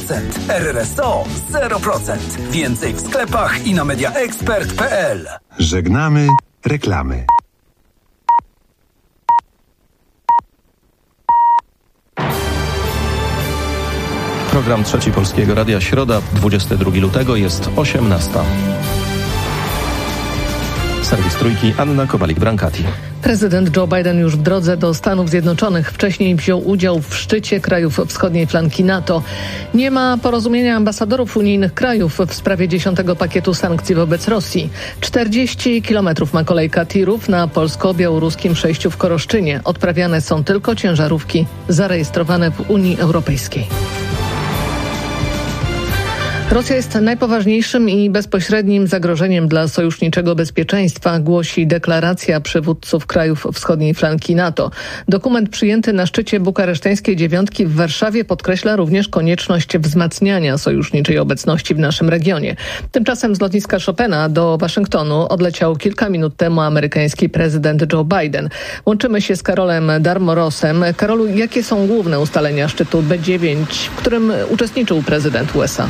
RRSO 0%. Więcej w sklepach i na mediaexpert.pl. Żegnamy reklamy. Program Trzeci Polskiego Radia, środa, 22 lutego, jest 18. Serwis Trójki, Anna Kowalik-Brankati. Prezydent Joe Biden już w drodze do Stanów Zjednoczonych. Wcześniej wziął udział w szczycie krajów wschodniej flanki NATO. Nie ma porozumienia ambasadorów unijnych krajów w sprawie 10. pakietu sankcji wobec Rosji. 40 kilometrów ma kolejka tirów na polsko-białoruskim przejściu w Koroszczynie. Odprawiane są tylko ciężarówki zarejestrowane w Unii Europejskiej. Rosja jest najpoważniejszym i bezpośrednim zagrożeniem dla sojuszniczego bezpieczeństwa, głosi deklaracja przywódców krajów wschodniej flanki NATO. Dokument przyjęty na szczycie bukareszteńskiej dziewiątki w Warszawie podkreśla również konieczność wzmacniania sojuszniczej obecności w naszym regionie. Tymczasem z lotniska Chopina do Waszyngtonu odleciał kilka minut temu amerykański prezydent Joe Biden. Łączymy się z Karolem Darmorosem. Karolu, jakie są główne ustalenia szczytu B9, w którym uczestniczył prezydent USA?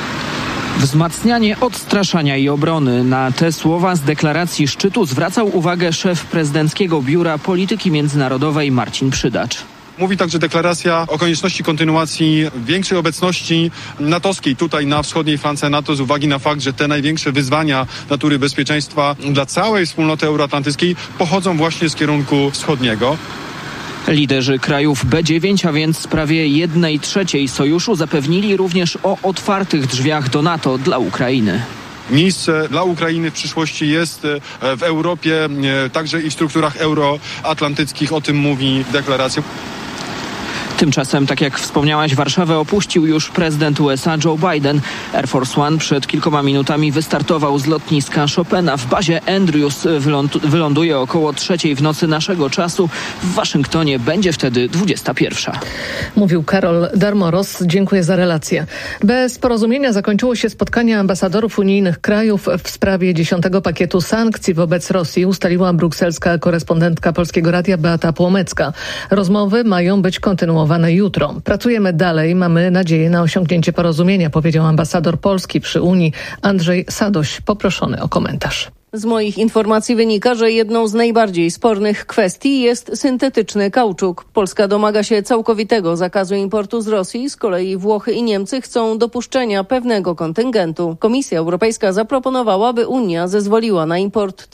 Wzmacnianie odstraszania i obrony. Na te słowa z deklaracji szczytu zwracał uwagę szef prezydenckiego Biura Polityki Międzynarodowej Marcin Przydacz. Mówi także deklaracja o konieczności kontynuacji większej obecności natowskiej tutaj na wschodniej flance NATO z uwagi na fakt, że te największe wyzwania natury bezpieczeństwa dla całej wspólnoty euroatlantyckiej pochodzą właśnie z kierunku wschodniego. Liderzy krajów B9, a więc prawie 1/3 sojuszu, zapewnili również o otwartych drzwiach do NATO dla Ukrainy. Miejsce dla Ukrainy w przyszłości jest w Europie, także i w strukturach euroatlantyckich, o tym mówi deklaracja. Tymczasem, tak jak wspomniałaś, Warszawę opuścił już prezydent USA Joe Biden. Air Force One przed kilkoma minutami wystartował z lotniska Chopina. W bazie Andrews wyląduje około 3:00 w nocy naszego czasu. W Waszyngtonie będzie wtedy 21:00. Mówił Karol Darmoros. Dziękuję za relację. Bez porozumienia zakończyło się spotkanie ambasadorów unijnych krajów w sprawie 10. pakietu sankcji wobec Rosji, ustaliła brukselska korespondentka Polskiego Radia Beata Płomecka. Rozmowy mają być kontynuowane jutro. Pracujemy dalej, mamy nadzieję na osiągnięcie porozumienia, powiedział ambasador Polski przy Unii Andrzej Sadoś, poproszony o komentarz. Z moich informacji wynika, że jedną z najbardziej spornych kwestii jest syntetyczny kauczuk. Polska domaga się całkowitego zakazu importu z Rosji, z kolei Włochy i Niemcy chcą dopuszczenia pewnego kontyngentu. Komisja Europejska zaproponowała, by Unia zezwoliła na import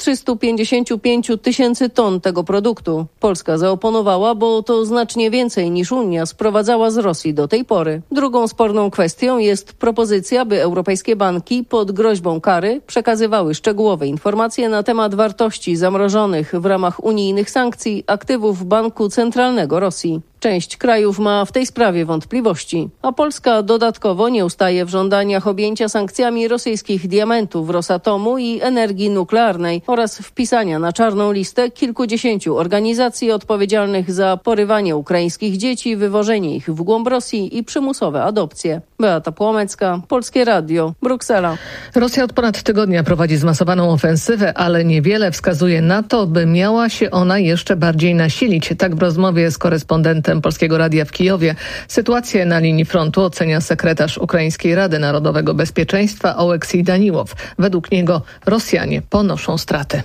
355 000 ton tego produktu. Polska zaoponowała, bo to znacznie więcej niż Unia sprowadzała z Rosji do tej pory. Drugą sporną kwestią jest propozycja, by europejskie banki pod groźbą kary przekazywały szczegółowe informacje na temat wartości zamrożonych w ramach unijnych sankcji aktywów Banku Centralnego Rosji. Część krajów ma w tej sprawie wątpliwości, a Polska dodatkowo nie ustaje w żądaniach objęcia sankcjami rosyjskich diamentów Rosatomu i energii nuklearnej oraz wpisania na czarną listę kilkudziesięciu organizacji odpowiedzialnych za porywanie ukraińskich dzieci, wywożenie ich w głąb Rosji i przymusowe adopcje. Beata Płomecka, Polskie Radio, Bruksela. Rosja od ponad tygodnia prowadzi zmasowaną ofensywę, ale niewiele wskazuje na to, by miała się ona jeszcze bardziej nasilić. Tak w rozmowie z korespondentem Polskiego Radia w Kijowie sytuację na linii frontu ocenia sekretarz Ukraińskiej Rady Narodowego Bezpieczeństwa Oleksij Daniłow. Według niego Rosjanie ponoszą straty.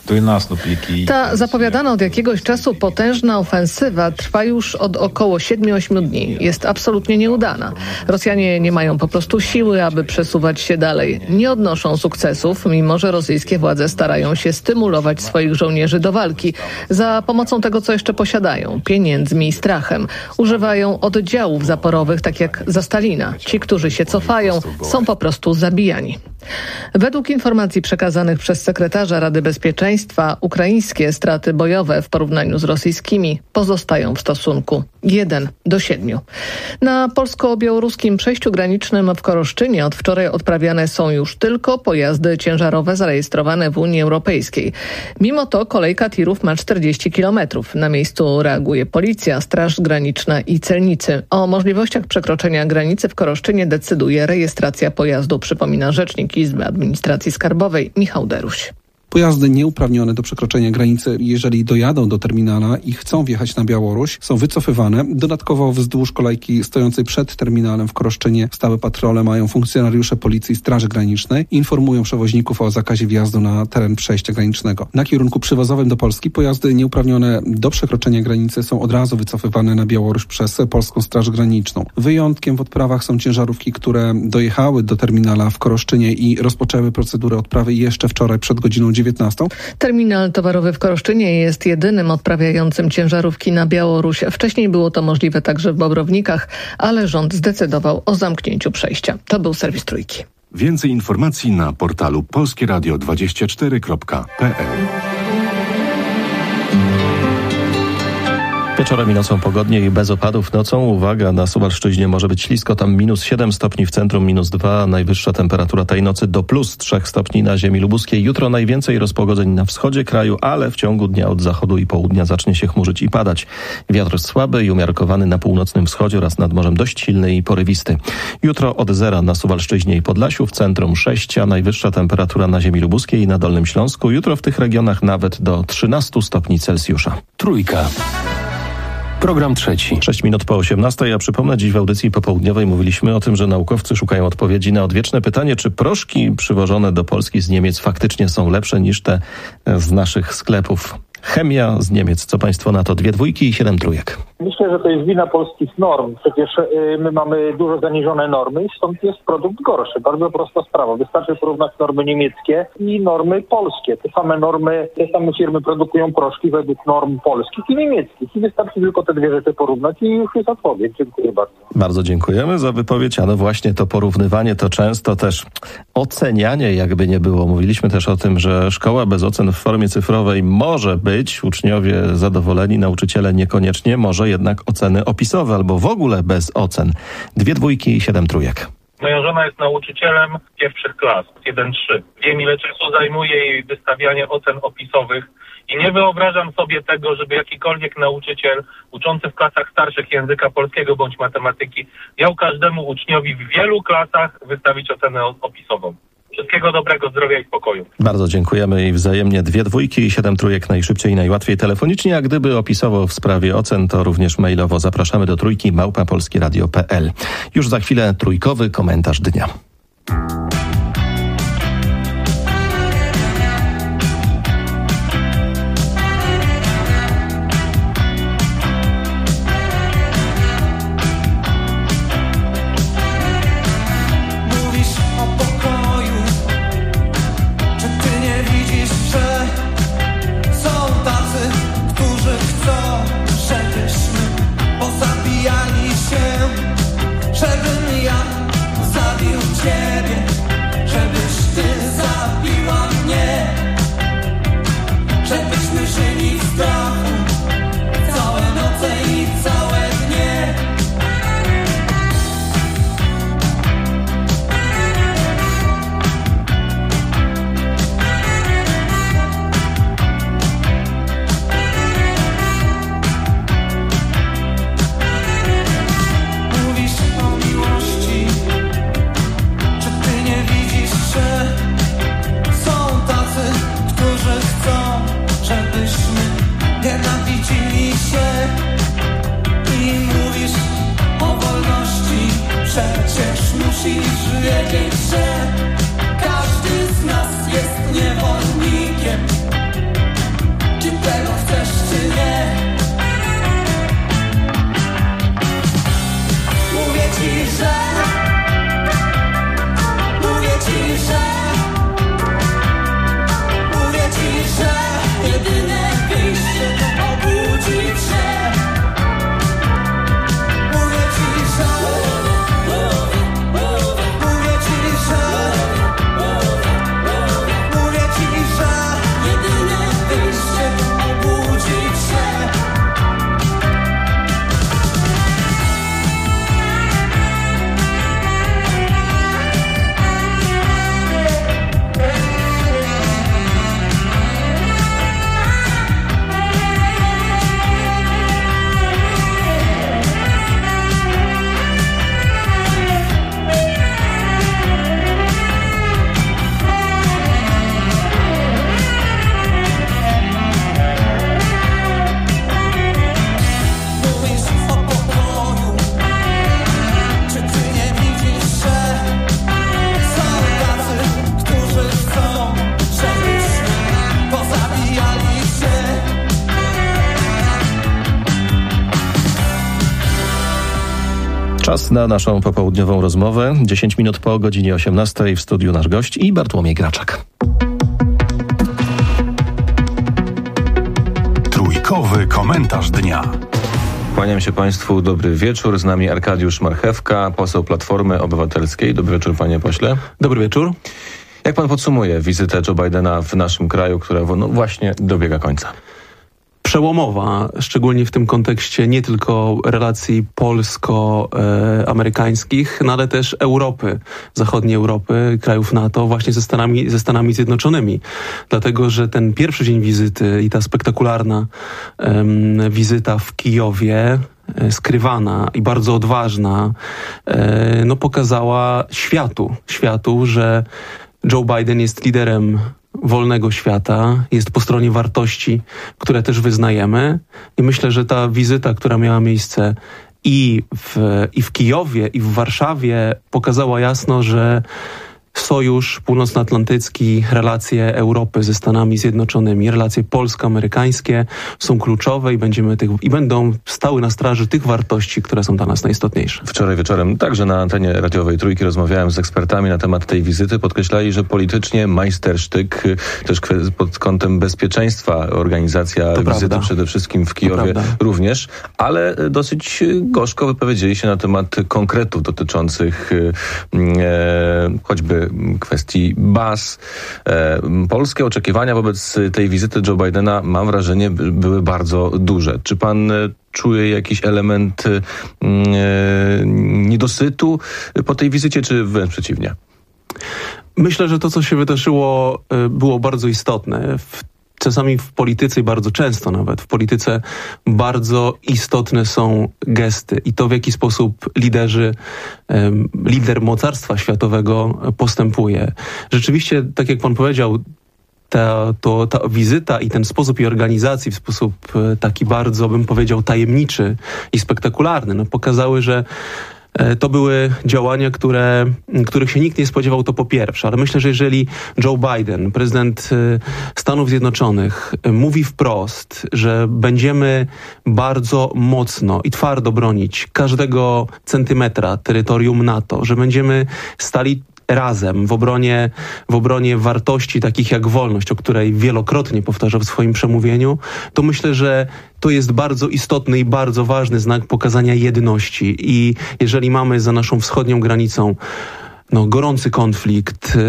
Ta zapowiadana od jakiegoś czasu potężna ofensywa trwa już od około 7-8 dni. Jest absolutnie nieudana. Rosjanie nie mają po prostu siły, aby przesuwać się dalej. Nie odnoszą sukcesów, mimo że rosyjskie władze starają się stymulować swoich żołnierzy do walki za pomocą tego, co jeszcze posiadają, pieniędzmi i strachem. Używają oddziałów zaporowych, tak jak za Stalina. Ci, którzy się cofają, są po prostu zabijani. Według informacji przekazanych przez sekretarza Rady Bezpieczeństwa ukraińskie straty bojowe w porównaniu z rosyjskimi pozostają w stosunku 1:7. Na polsko-białoruskim przejściu granicznym w Koroszczynie od wczoraj odprawiane są już tylko pojazdy ciężarowe zarejestrowane w Unii Europejskiej. Mimo to kolejka tirów ma 40 kilometrów. Na miejscu reaguje policja, Straż Graniczna i celnicy. O możliwościach przekroczenia granicy w Koroszczynie decyduje rejestracja pojazdu, przypomina rzecznik Izby Administracji Skarbowej Michał Deruś. Pojazdy nieuprawnione do przekroczenia granicy, jeżeli dojadą do terminala i chcą wjechać na Białoruś, są wycofywane. Dodatkowo wzdłuż kolejki stojącej przed terminalem w Koroszczynie stałe patrole mają funkcjonariusze Policji i Straży Granicznej i informują przewoźników o zakazie wjazdu na teren przejścia granicznego. Na kierunku przywozowym do Polski pojazdy nieuprawnione do przekroczenia granicy są od razu wycofywane na Białoruś przez Polską Straż Graniczną. Wyjątkiem w odprawach są ciężarówki, które dojechały do terminala w Koroszczynie i rozpoczęły procedurę odprawy jeszcze wczoraj przed godziną 19. Terminal towarowy w Koroszczynie jest jedynym odprawiającym ciężarówki na Białoruś. Wcześniej było to możliwe także w Bobrownikach, ale rząd zdecydował o zamknięciu przejścia. To był serwis Trójki. Więcej informacji na portalu polskieradio24.pl. Wieczorem i nocą pogodnie i bez opadów. Nocą, uwaga, na Suwalszczyźnie może być ślisko, tam -7 stopni, w centrum -2, najwyższa temperatura tej nocy do +3 stopni na ziemi lubuskiej. Jutro najwięcej rozpogodzeń na wschodzie kraju, ale w ciągu dnia od zachodu i południa zacznie się chmurzyć i padać. Wiatr słaby i umiarkowany na północnym wschodzie oraz nad morzem dość silny i porywisty. Jutro od 0 na Suwalszczyźnie i Podlasiu, w centrum 6, a najwyższa temperatura na ziemi lubuskiej i na Dolnym Śląsku. Jutro w tych regionach nawet do 13 stopni Celsjusza. Trójka. Program trzeci. 6 minut po 18. Ja przypomnę, dziś w audycji popołudniowej mówiliśmy o tym, że naukowcy szukają odpowiedzi na odwieczne pytanie, czy proszki przywożone do Polski z Niemiec faktycznie są lepsze niż te z naszych sklepów. Chemia z Niemiec. Co państwo na to? 2 dwójki i 7 trójek. Myślę, że to jest wina polskich norm. Przecież my mamy dużo zaniżone normy i stąd jest produkt gorszy. Bardzo prosta sprawa. Wystarczy porównać normy niemieckie i normy polskie. Te same normy, te same firmy produkują proszki według norm polskich i niemieckich. I wystarczy tylko te dwie rzeczy porównać i już jest odpowiedź. Dziękuję bardzo. Bardzo dziękujemy za wypowiedź. A no właśnie to porównywanie to często też ocenianie, jakby nie było. Mówiliśmy też o tym, że szkoła bez ocen w formie cyfrowej może być, uczniowie zadowoleni, nauczyciele niekoniecznie, może jednak oceny opisowe albo w ogóle bez ocen. 2 dwójki i 7 trójek. Moja żona jest nauczycielem pierwszych klas, 1-3. Wiem, ile czasu zajmuje jej wystawianie ocen opisowych i nie wyobrażam sobie tego, żeby jakikolwiek nauczyciel uczący w klasach starszych języka polskiego bądź matematyki miał każdemu uczniowi w wielu klasach wystawić ocenę opisową. Wszystkiego dobrego, zdrowia i spokoju. Bardzo dziękujemy i wzajemnie. 2 dwójki i 7 trójek najszybciej i najłatwiej telefonicznie, a gdyby opisowo w sprawie ocen, to również mailowo zapraszamy do trójki @polskieradio.pl. Już za chwilę trójkowy komentarz dnia. Czas na naszą popołudniową rozmowę. 10 minut po godzinie 18 w studiu nasz gość i Bartłomiej Graczak. Trójkowy komentarz dnia. Kłaniam się Państwu, dobry wieczór. Z nami Arkadiusz Marchewka, poseł Platformy Obywatelskiej. Dobry wieczór, panie pośle. Dobry wieczór. Jak pan podsumuje wizytę Joe Bidena w naszym kraju, która właśnie dobiega końca? Przełomowa, szczególnie w tym kontekście nie tylko relacji polsko-amerykańskich, no ale też Europy, zachodniej Europy, krajów NATO, właśnie ze Stanami Zjednoczonymi. Dlatego, że ten pierwszy dzień wizyty i ta spektakularna wizyta w Kijowie, skrywana i bardzo odważna, pokazała światu, że Joe Biden jest liderem wolnego świata, jest po stronie wartości, które też wyznajemy. I myślę, że ta wizyta, która miała miejsce i w Kijowie, i w Warszawie, pokazała jasno, że Sojusz Północnoatlantycki, relacje Europy ze Stanami Zjednoczonymi, relacje polsko-amerykańskie są kluczowe i będą stały na straży tych wartości, które są dla nas najistotniejsze. Wczoraj wieczorem także na antenie radiowej Trójki rozmawiałem z ekspertami na temat tej wizyty. Podkreślali, że politycznie majstersztyk, też pod kątem bezpieczeństwa organizacja wizyty przede wszystkim w Kijowie również, ale dosyć gorzko wypowiedzieli się na temat konkretów dotyczących choćby kwestii baz. Polskie oczekiwania wobec tej wizyty Joe Bidena, mam wrażenie, były bardzo duże. Czy pan czuje jakiś element niedosytu po tej wizycie, czy wręcz przeciwnie? Myślę, że to, co się wydarzyło, było bardzo istotne. Czasami w polityce i bardzo często nawet w polityce bardzo istotne są gesty i to, w jaki sposób lider mocarstwa światowego postępuje. Rzeczywiście, tak jak pan powiedział, ta wizyta i ten sposób jej organizacji w sposób taki bardzo, bym powiedział, tajemniczy i spektakularny, pokazały, że to były działania, których się nikt nie spodziewał, to po pierwsze. Ale myślę, że jeżeli Joe Biden, prezydent Stanów Zjednoczonych, mówi wprost, że będziemy bardzo mocno i twardo bronić każdego centymetra terytorium NATO, że będziemy stali razem w obronie wartości takich jak wolność, o której wielokrotnie powtarzał w swoim przemówieniu, to myślę, że to jest bardzo istotny i bardzo ważny znak pokazania jedności. I jeżeli mamy za naszą wschodnią granicą gorący konflikt,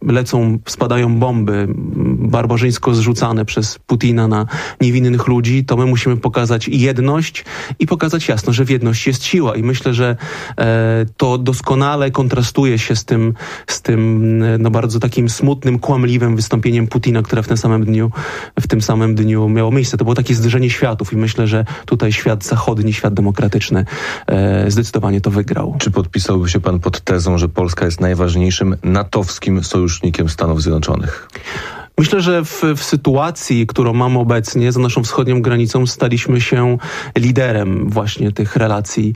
spadają bomby barbarzyńsko zrzucane przez Putina na niewinnych ludzi, to my musimy pokazać jedność i pokazać jasno, że w jedności jest siła. I myślę, że to doskonale kontrastuje się z tym bardzo takim smutnym, kłamliwym wystąpieniem Putina, które w tym samym dniu miało miejsce. To było takie zderzenie światów i myślę, że tutaj świat zachodni, świat demokratyczny zdecydowanie to wygrał. Czy podpisałby się pan pod tezą, że Polska jest najważniejszym natowskim sojusznikiem Stanów Zjednoczonych? Myślę, że w sytuacji, którą mamy obecnie za naszą wschodnią granicą, staliśmy się liderem właśnie tych relacji,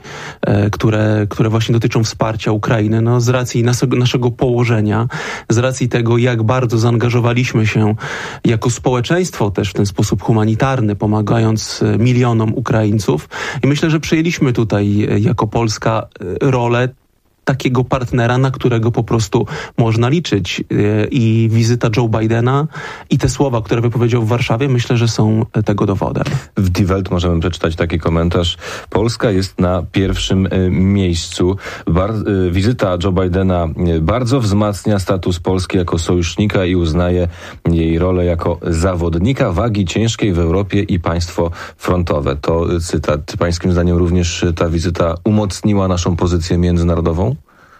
które właśnie dotyczą wsparcia Ukrainy. Z racji naszego położenia, z racji tego, jak bardzo zaangażowaliśmy się jako społeczeństwo też w ten sposób humanitarny, pomagając milionom Ukraińców. I myślę, że przejęliśmy tutaj jako Polska rolę takiego partnera, na którego po prostu można liczyć. I wizyta Joe Bidena i te słowa, które wypowiedział w Warszawie, myślę, że są tego dowodem. W Die Welt możemy przeczytać taki komentarz. Polska jest na pierwszym miejscu. Wizyta Joe Bidena bardzo wzmacnia status Polski jako sojusznika i uznaje jej rolę jako zawodnika wagi ciężkiej w Europie i państwo frontowe. To cytat. Pańskim zdaniem również ta wizyta umocniła naszą pozycję międzynarodową?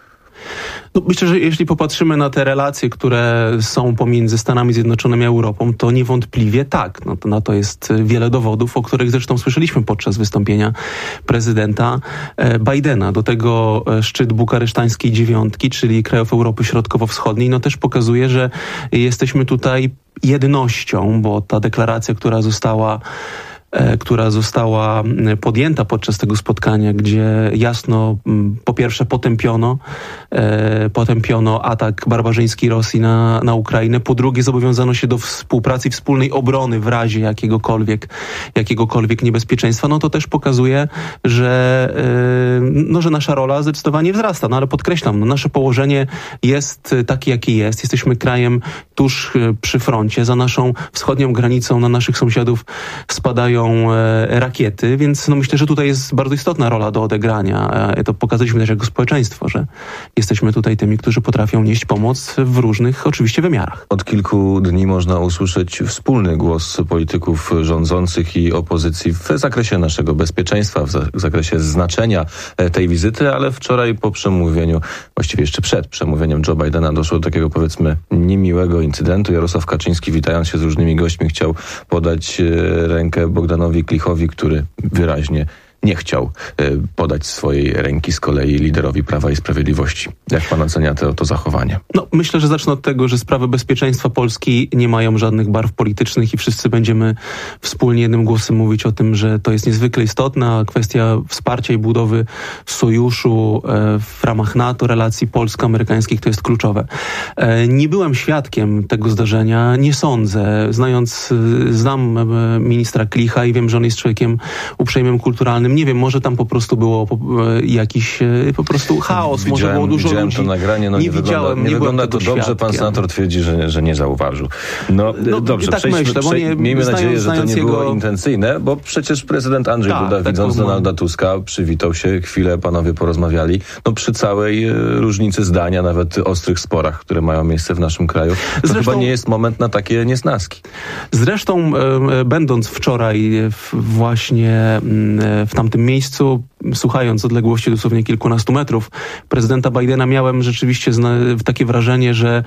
Myślę, że jeśli popatrzymy na te relacje, które są pomiędzy Stanami Zjednoczonymi a Europą, to niewątpliwie tak. Na to jest wiele dowodów, o których zresztą słyszeliśmy podczas wystąpienia prezydenta Bidena. Do tego szczyt bukaresztańskiej dziewiątki, czyli krajów Europy Środkowo-Wschodniej, też pokazuje, że jesteśmy tutaj jednością, bo ta deklaracja, która została która została podjęta podczas tego spotkania, gdzie jasno po pierwsze potępiono atak barbarzyński Rosji na Ukrainę, po drugie zobowiązano się do współpracy i wspólnej obrony w razie jakiegokolwiek niebezpieczeństwa. No to też pokazuje, że nasza rola zdecydowanie wzrasta. No ale podkreślam, nasze położenie jest takie, jakie jest. Jesteśmy krajem tuż przy froncie. Za naszą wschodnią granicą na naszych sąsiadów spadają rakiety, więc myślę, że tutaj jest bardzo istotna rola do odegrania. To pokazaliśmy też jako społeczeństwo, że jesteśmy tutaj tymi, którzy potrafią nieść pomoc w różnych oczywiście wymiarach. Od kilku dni można usłyszeć wspólny głos polityków rządzących i opozycji w zakresie naszego bezpieczeństwa, w zakresie znaczenia tej wizyty, ale wczoraj po przemówieniu, właściwie jeszcze przed przemówieniem Joe Bidena doszło do takiego, powiedzmy, niemiłego incydentu. Jarosław Kaczyński, witając się z różnymi gośćmi, chciał podać rękę Bogdanowi Klichowi, który wyraźnie nie chciał podać swojej ręki z kolei liderowi Prawa i Sprawiedliwości. Jak pan ocenia to zachowanie? Myślę, że zacznę od tego, że sprawy bezpieczeństwa Polski nie mają żadnych barw politycznych i wszyscy będziemy wspólnie jednym głosem mówić o tym, że to jest niezwykle istotna kwestia wsparcia i budowy sojuszu w ramach NATO, relacji polsko-amerykańskich, to jest kluczowe. Nie byłem świadkiem tego zdarzenia, nie sądzę. Znam ministra Klicha i wiem, że on jest człowiekiem uprzejmym, kulturalnym. Nie wiem, może tam po prostu było jakiś po prostu chaos, może było dużo ludzi. Widziałem to nagranie, nie wygląda to dobrze, świadkiem. Pan senator twierdzi, że nie zauważył. Dobrze, tak myślę, miejmy nadzieję, że to nie było jego intencyjne, bo przecież prezydent Andrzej Duda, widząc Donalda Tuska, przywitał się, chwilę panowie porozmawiali, przy całej różnicy zdania, nawet ostrych sporach, które mają miejsce w naszym kraju. To chyba nie jest moment na takie niesnaski. Zresztą, będąc wczoraj właśnie w tamtym miejscu, słuchając z odległości dosłownie kilkunastu metrów prezydenta Bidena, miałem rzeczywiście takie wrażenie, że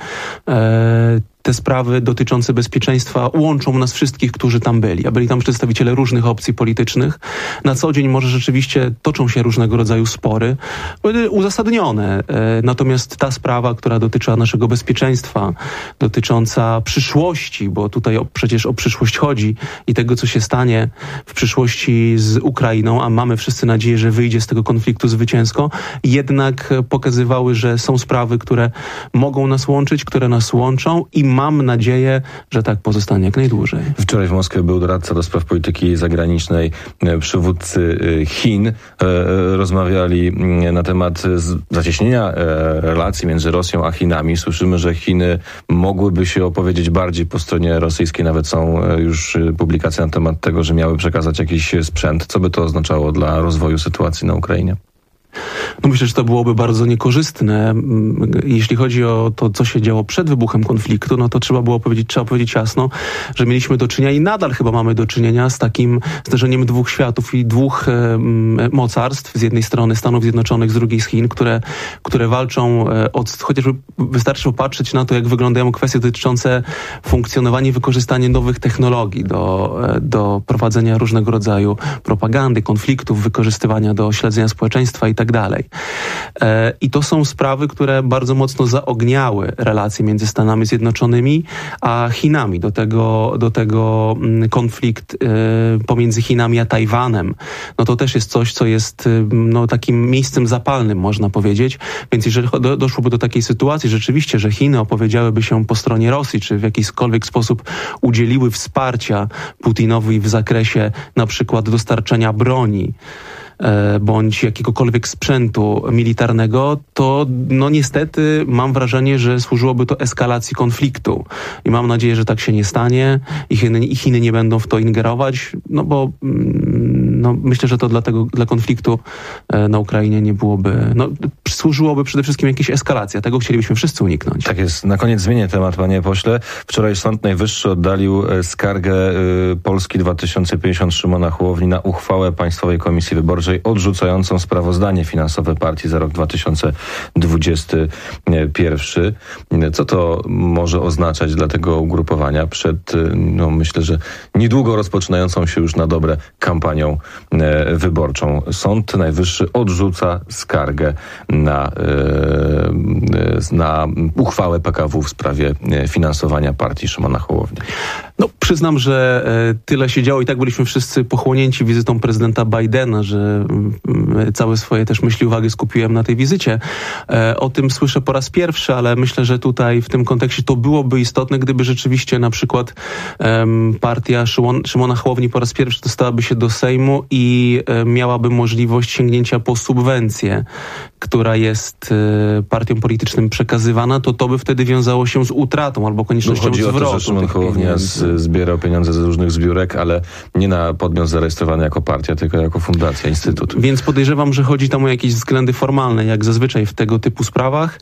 te sprawy dotyczące bezpieczeństwa łączą nas wszystkich, którzy tam byli. A byli tam przedstawiciele różnych opcji politycznych. Na co dzień może rzeczywiście toczą się różnego rodzaju spory, uzasadnione. Natomiast ta sprawa, która dotyczyła naszego bezpieczeństwa, dotycząca przyszłości, bo tutaj przecież o przyszłość chodzi i tego, co się stanie w przyszłości z Ukrainą, a mamy wszyscy nadzieję, że wyjdzie z tego konfliktu zwycięsko, jednak pokazywały, że są sprawy, które mogą nas łączyć, które nas łączą i mam nadzieję, że tak pozostanie jak najdłużej. Wczoraj w Moskwie był doradca do spraw polityki zagranicznej, przywódcy Chin. Rozmawiali na temat zacieśnienia relacji między Rosją a Chinami. Słyszymy, że Chiny mogłyby się opowiedzieć bardziej po stronie rosyjskiej. Nawet są już publikacje na temat tego, że miały przekazać jakiś sprzęt. Co by to oznaczało dla rozwoju sytuacji na Ukrainie? Myślę, że to byłoby bardzo niekorzystne. Jeśli chodzi o to, co się działo przed wybuchem konfliktu, to trzeba powiedzieć jasno, że mieliśmy do czynienia i nadal chyba mamy do czynienia z takim zderzeniem dwóch światów i dwóch mocarstw. Z jednej strony Stanów Zjednoczonych, z drugiej z Chin, które walczą chociażby wystarczy popatrzeć na to, jak wyglądają kwestie dotyczące funkcjonowania i wykorzystania nowych technologii do prowadzenia różnego rodzaju propagandy, konfliktów, wykorzystywania do śledzenia społeczeństwa i tak dalej. I to są sprawy, które bardzo mocno zaogniały relacje między Stanami Zjednoczonymi a Chinami. Do tego konflikt pomiędzy Chinami a Tajwanem. To też jest coś, co jest takim miejscem zapalnym, można powiedzieć. Więc jeżeli doszłoby do takiej sytuacji rzeczywiście, że Chiny opowiedziałyby się po stronie Rosji, czy w jakikolwiek sposób udzieliły wsparcia Putinowi w zakresie na przykład dostarczenia broni, bądź jakiegokolwiek sprzętu militarnego, to niestety mam wrażenie, że służyłoby to eskalacji konfliktu. I mam nadzieję, że tak się nie stanie i Chiny nie będą w to ingerować, bo myślę, że to dla konfliktu na Ukrainie nie byłoby, służyłoby przede wszystkim jakaś eskalacja. Tego chcielibyśmy wszyscy uniknąć. Tak jest. Na koniec zmienię temat, panie pośle. Wczoraj Sąd Najwyższy oddalił skargę Polski 2050 Szymona Hołowni na uchwałę Państwowej Komisji Wyborczej odrzucającą sprawozdanie finansowe partii za rok 2021. Co to może oznaczać dla tego ugrupowania przed, myślę, że niedługo rozpoczynającą się już na dobre kampanią wyborczą? Sąd Najwyższy odrzuca skargę na uchwałę PKW w sprawie finansowania partii Szymona Hołowni. No, przyznam, że tyle się działo i tak byliśmy wszyscy pochłonięci wizytą prezydenta Bidena, że całe swoje też myśli, uwagi skupiłem na tej wizycie. O tym słyszę po raz pierwszy, ale myślę, że tutaj w tym kontekście to byłoby istotne, gdyby rzeczywiście na przykład partia Szymona Hołowni po raz pierwszy dostałaby się do Sejmu i miałaby możliwość sięgnięcia po subwencję, która jest partiom politycznym przekazywana, to by wtedy wiązało się z utratą albo koniecznością zwrotu. Chodzi o to, że Szymon Hołownia zbierał pieniądze ze różnych zbiórek, ale nie na podmiot zarejestrowany jako partia, tylko jako fundacja, instytut. Więc podejrzewam, że chodzi tam o jakieś względy formalne, jak zazwyczaj w tego typu sprawach.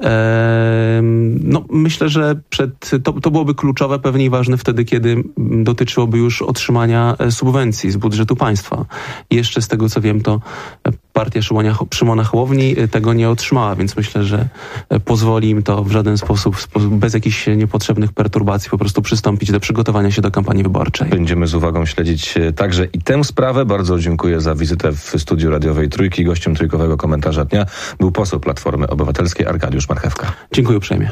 No, myślę, że to byłoby kluczowe, pewnie i ważne wtedy, kiedy dotyczyłoby już otrzymania subwencji z budżetu państwa. Jeszcze z tego, co wiem, to partia Szymona Hołowni tego nie otrzymała, więc myślę, że pozwoli im to w żaden sposób, bez jakichś niepotrzebnych perturbacji, po prostu przystąpić do przygotowania się do kampanii wyborczej. Będziemy z uwagą śledzić także i tę sprawę. Bardzo dziękuję za wizytę w studiu radiowej Trójki. Gościem trójkowego komentarza dnia był poseł Platformy Obywatelskiej Arkadiusz Marchewka. Dziękuję uprzejmie.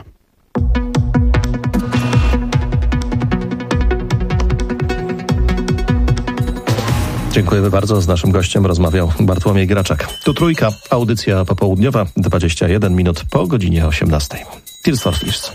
Dziękujemy bardzo. Z naszym gościem rozmawiał Bartłomiej Graczak. Tu Trójka, audycja popołudniowa, 21 minut po godzinie 18. Tears for Fears.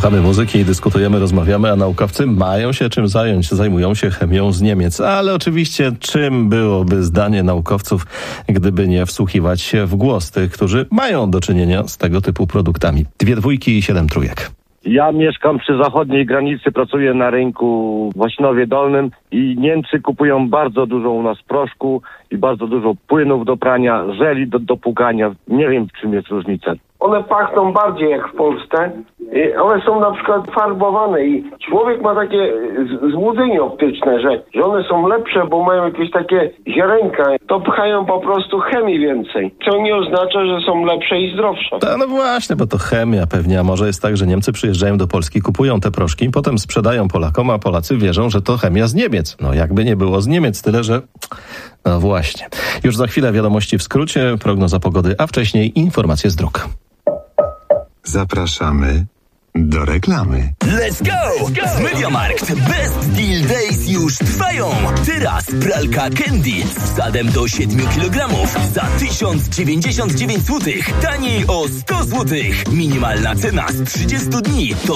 Słuchamy muzyki i dyskutujemy, rozmawiamy, a naukowcy mają się czym zająć. Zajmują się chemią z Niemiec. Ale oczywiście czym byłoby zdanie naukowców, gdyby nie wsłuchiwać się w głos tych, którzy mają do czynienia z tego typu produktami. 2 dwójki i 7 trójek. Ja mieszkam przy zachodniej granicy, pracuję na rynku w Wośnowie Dolnym i Niemcy kupują bardzo dużo u nas proszku i bardzo dużo płynów do prania, żeli do płukania. Nie wiem, w czym jest różnica. One pachną bardziej jak w Polsce. One są na przykład farbowane i człowiek ma takie złudzenie optyczne, że one są lepsze, bo mają jakieś takie ziarenka. To pchają po prostu chemii więcej, co nie oznacza, że są lepsze i zdrowsze. No właśnie, bo to chemia pewnie, a może jest tak, że Niemcy przyjeżdżają do Polski, kupują te proszki, potem sprzedają Polakom, a Polacy wierzą, że to chemia z Niemiec. No jakby nie było z Niemiec, tyle że... No właśnie. Już za chwilę wiadomości w skrócie, prognoza pogody, a wcześniej informacje z dróg. Zapraszamy do reklamy. Let's go! Z MediaMarkt Best Deal Days już trwają. Teraz pralka Candy z wsadem do 7 kg za 1099 zł. Taniej o 100 zł. Minimalna cena z 30 dni to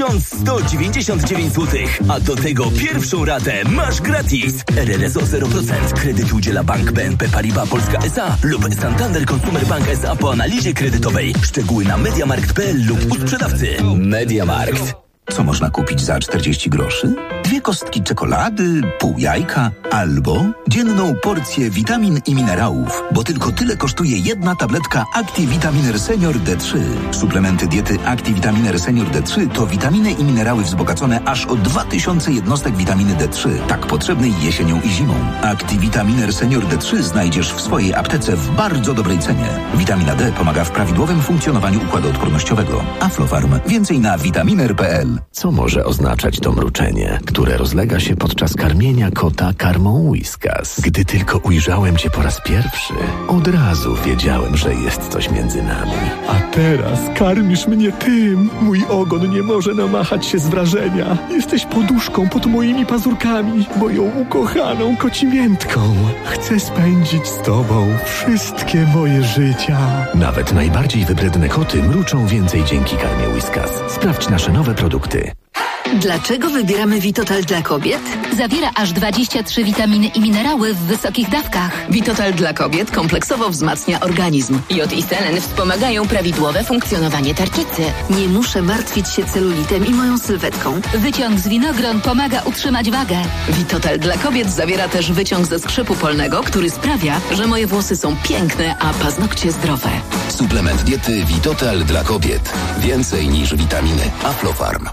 1199 zł. A do tego pierwszą ratę masz gratis. RRSO 0%. Kredyt udziela Bank BNP Paribas Polska S.A. lub Santander Consumer Bank S.A. po analizie kredytowej. Szczegóły na mediamarkt.pl lub u sprzedawcy. MediaMarkt. Co można kupić za 40 groszy? 2 kostki czekolady, pół jajka albo dzienną porcję witamin i minerałów, bo tylko tyle kosztuje jedna tabletka ActiVitaminer Senior D3. Suplementy diety ActiVitaminer Senior D3 to witaminy i minerały wzbogacone aż o 2000 jednostek witaminy D3, tak potrzebnej jesienią i zimą. ActiVitaminer Senior D3 znajdziesz w swojej aptece w bardzo dobrej cenie. Witamina D pomaga w prawidłowym funkcjonowaniu układu odpornościowego. Aflofarm. Więcej na vitaminer.pl. Co może oznaczać to mruczenie, które rozlega się podczas karmienia kota karmą Whiskas? Gdy tylko ujrzałem cię po raz pierwszy, od razu wiedziałem, że jest coś między nami. A teraz karmisz mnie tym. Mój ogon nie może namachać się z wrażenia. Jesteś poduszką pod moimi pazurkami, moją ukochaną kocimiętką. Chcę spędzić z tobą wszystkie moje życia. Nawet najbardziej wybredne koty mruczą więcej dzięki karmie Whiskas. Sprawdź nasze nowe produkty. Dlaczego wybieramy Vitotal dla kobiet? Zawiera aż 23 witaminy i minerały w wysokich dawkach. Vitotal dla kobiet kompleksowo wzmacnia organizm. Jod i selen wspomagają prawidłowe funkcjonowanie tarczycy. Nie muszę martwić się celulitem i moją sylwetką. Wyciąg z winogron pomaga utrzymać wagę. Vitotal dla kobiet zawiera też wyciąg ze skrzypu polnego, który sprawia, że moje włosy są piękne, a paznokcie zdrowe. Suplement diety Vitotal dla kobiet. Więcej niż witaminy. Aflofarm.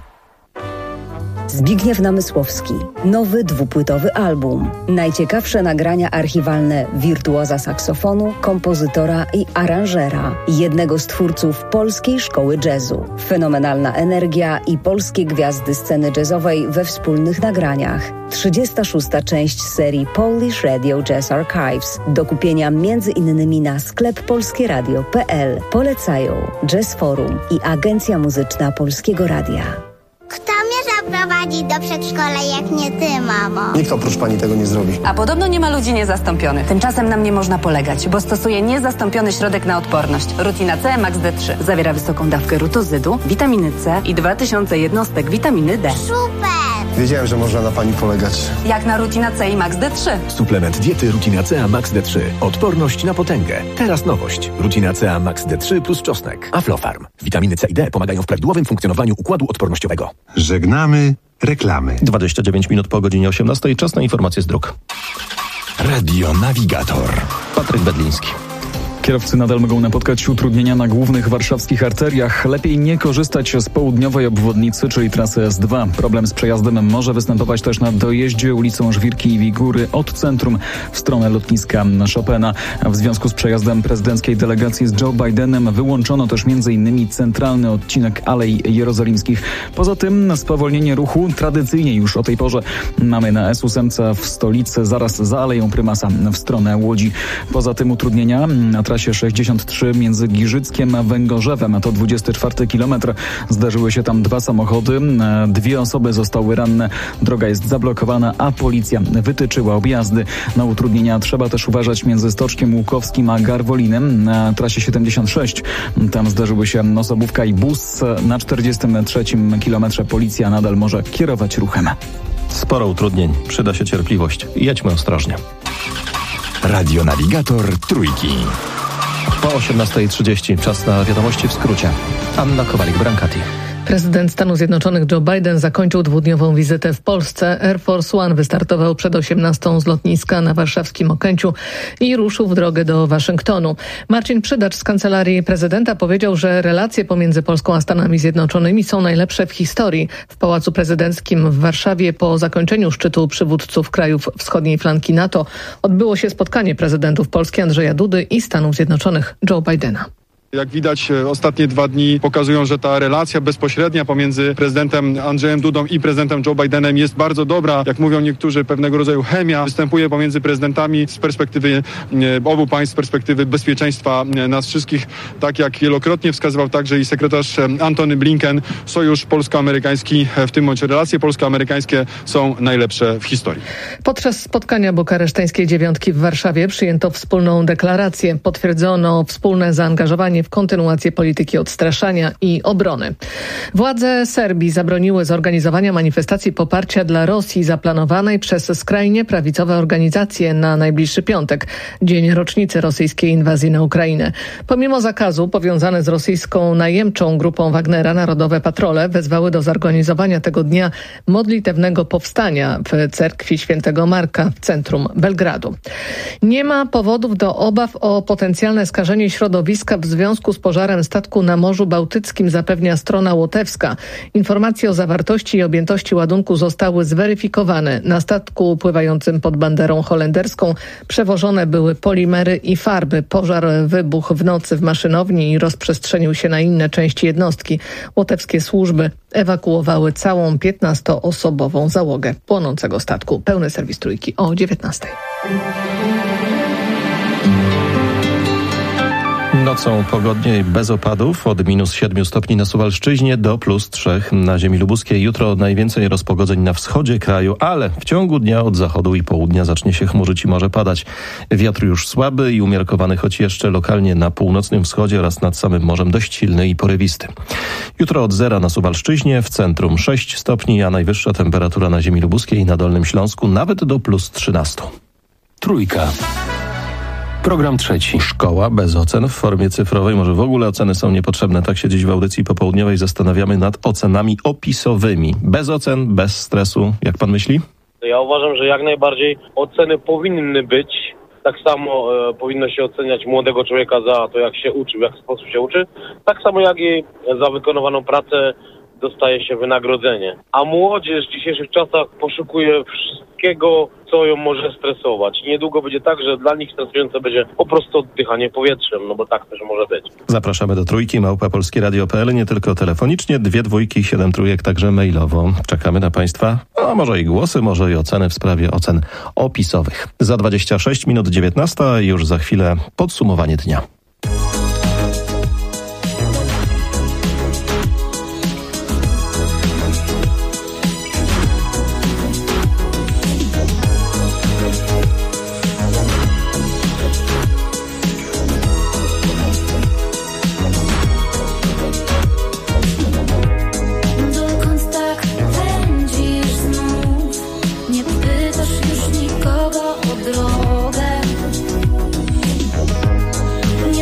Zbigniew Namysłowski. Nowy 2-płytowy album. Najciekawsze nagrania archiwalne wirtuoza saksofonu, kompozytora i aranżera. Jednego z twórców Polskiej Szkoły Jazzu. Fenomenalna energia i polskie gwiazdy sceny jazzowej we wspólnych nagraniach. 36. część serii Polish Radio Jazz Archives. Do kupienia m.in. na sklep polskieradio.pl. Polecają Jazz Forum i Agencja Muzyczna Polskiego Radia. Kto mnie zaprowadzi do przedszkola, jak nie ty, mamo? Nikt oprócz pani tego nie zrobi. A podobno nie ma ludzi niezastąpionych. Tymczasem na mnie można polegać, bo stosuję niezastąpiony środek na odporność. Rutina C Max D3. Zawiera wysoką dawkę rutozydu, witaminy C i 2000 jednostek witaminy D. Super! Wiedziałem, że można na pani polegać. Jak na Rutina C i Max D3. Suplement diety Rutina C Max D3. Odporność na potęgę. Teraz nowość. Rutina C Max D3 plus czosnek. Aflofarm. Witaminy C i D pomagają w prawidłowym funkcjonowaniu układu odpornościowego. Żegnamy reklamy. 29 minut po godzinie 18. Czas na informacje z dróg. Radio Navigator. Patryk Bedliński. Kierowcy nadal mogą napotkać utrudnienia na głównych warszawskich arteriach. Lepiej nie korzystać z południowej obwodnicy, czyli trasy S2. Problem z przejazdem może występować też na dojeździe ulicą Żwirki i Wigury od centrum w stronę lotniska Chopina. W związku z przejazdem prezydenckiej delegacji z Joe Bidenem wyłączono też m.in. centralny odcinek Alei Jerozolimskich. Poza tym spowolnienie ruchu tradycyjnie już o tej porze mamy na S8 w stolicy, zaraz za Aleją Prymasa w stronę Łodzi. Poza tym utrudnienia na trasie trasie 63 między Giżyckiem a Węgorzewem. To 24 kilometr. Zdarzyły się tam 2 samochody. 2 osoby zostały ranne. Droga jest zablokowana, a policja wytyczyła objazdy. Na utrudnienia trzeba też uważać między Stoczkiem Łukowskim a Garwolinem na trasie 76. Tam zdarzyły się osobówka i bus. Na 43 kilometrze policja nadal może kierować ruchem. Sporo utrudnień. Przyda się cierpliwość. Jedźmy ostrożnie. Radionawigator Trójki. Po 18:30 czas na wiadomości w skrócie. Anna Kowalik-Brankati. Prezydent Stanów Zjednoczonych Joe Biden zakończył 2-dniową wizytę w Polsce. Air Force One wystartował przed 18:00 z lotniska na warszawskim Okęciu i ruszył w drogę do Waszyngtonu. Marcin Przydacz z Kancelarii Prezydenta powiedział, że relacje pomiędzy Polską a Stanami Zjednoczonymi są najlepsze w historii. W Pałacu Prezydenckim w Warszawie po zakończeniu szczytu przywódców krajów wschodniej flanki NATO odbyło się spotkanie prezydentów Polski Andrzeja Dudy i Stanów Zjednoczonych Joe Bidena. Jak widać, ostatnie 2 dni pokazują, że ta relacja bezpośrednia pomiędzy prezydentem Andrzejem Dudą i prezydentem Joe Bidenem jest bardzo dobra. Jak mówią niektórzy, pewnego rodzaju chemia występuje pomiędzy prezydentami z perspektywy obu państw, z perspektywy bezpieczeństwa nas wszystkich. Tak jak wielokrotnie wskazywał także i sekretarz Antony Blinken, sojusz polsko-amerykański, w tym bądź relacje polsko-amerykańskie są najlepsze w historii. Podczas spotkania bukaresztańskiej dziewiątki w Warszawie przyjęto wspólną deklarację. Potwierdzono wspólne zaangażowanie w kontynuację polityki odstraszania i obrony. Władze Serbii zabroniły zorganizowania manifestacji poparcia dla Rosji zaplanowanej przez skrajnie prawicowe organizacje na najbliższy piątek, dzień rocznicy rosyjskiej inwazji na Ukrainę. Pomimo zakazu, powiązane z rosyjską najemczą grupą Wagnera Narodowe Patrole wezwały do zorganizowania tego dnia modlitewnego powstania w cerkwi Świętego Marka w centrum Belgradu. Nie ma powodów do obaw o potencjalne skażenie środowiska w związku z pożarem statku na Morzu Bałtyckim, zapewnia strona łotewska. Informacje o zawartości i objętości ładunku zostały zweryfikowane. Na statku pływającym pod banderą holenderską przewożone były polimery i farby. Pożar wybuchł w nocy w maszynowni i rozprzestrzenił się na inne części jednostki. Łotewskie służby ewakuowały całą 15-osobową załogę płonącego statku. Pełny serwis Trójki o 19:00. Nocą pogodnie i bez opadów, od -7 stopni na Suwalszczyźnie do +3 na ziemi lubuskiej. Jutro najwięcej rozpogodzeń na wschodzie kraju, ale w ciągu dnia od zachodu i południa zacznie się chmurzyć i może padać. Wiatr już słaby i umiarkowany, choć jeszcze lokalnie na północnym wschodzie oraz nad samym morzem dość silny i porywisty. Jutro od 0 na Suwalszczyźnie, w centrum 6 stopni, a najwyższa temperatura na ziemi lubuskiej i na Dolnym Śląsku nawet do +13. Trójka. Program trzeci. Szkoła bez ocen w formie cyfrowej. Może w ogóle oceny są niepotrzebne. Tak się dziś w audycji popołudniowej zastanawiamy nad ocenami opisowymi. Bez ocen, bez stresu. Jak pan myśli? Ja uważam, że jak najbardziej oceny powinny być. Tak samo powinno się oceniać młodego człowieka za to, jak się uczy, w jaki sposób się uczy. Tak samo jak i za wykonywaną pracę dostaje się wynagrodzenie. A młodzież w dzisiejszych czasach poszukuje wszystkiego, co ją może stresować. I niedługo będzie tak, że dla nich stresujące będzie po prostu oddychanie powietrzem, no bo tak też może być. Zapraszamy do Trójki, @polskieradio.pl, nie tylko telefonicznie, 2 dwójki, 7 trójek, także mailowo. Czekamy na państwa, a może i głosy, może i oceny w sprawie ocen opisowych. Za 26 minut 19, już za chwilę podsumowanie dnia. Nikogo o drogę.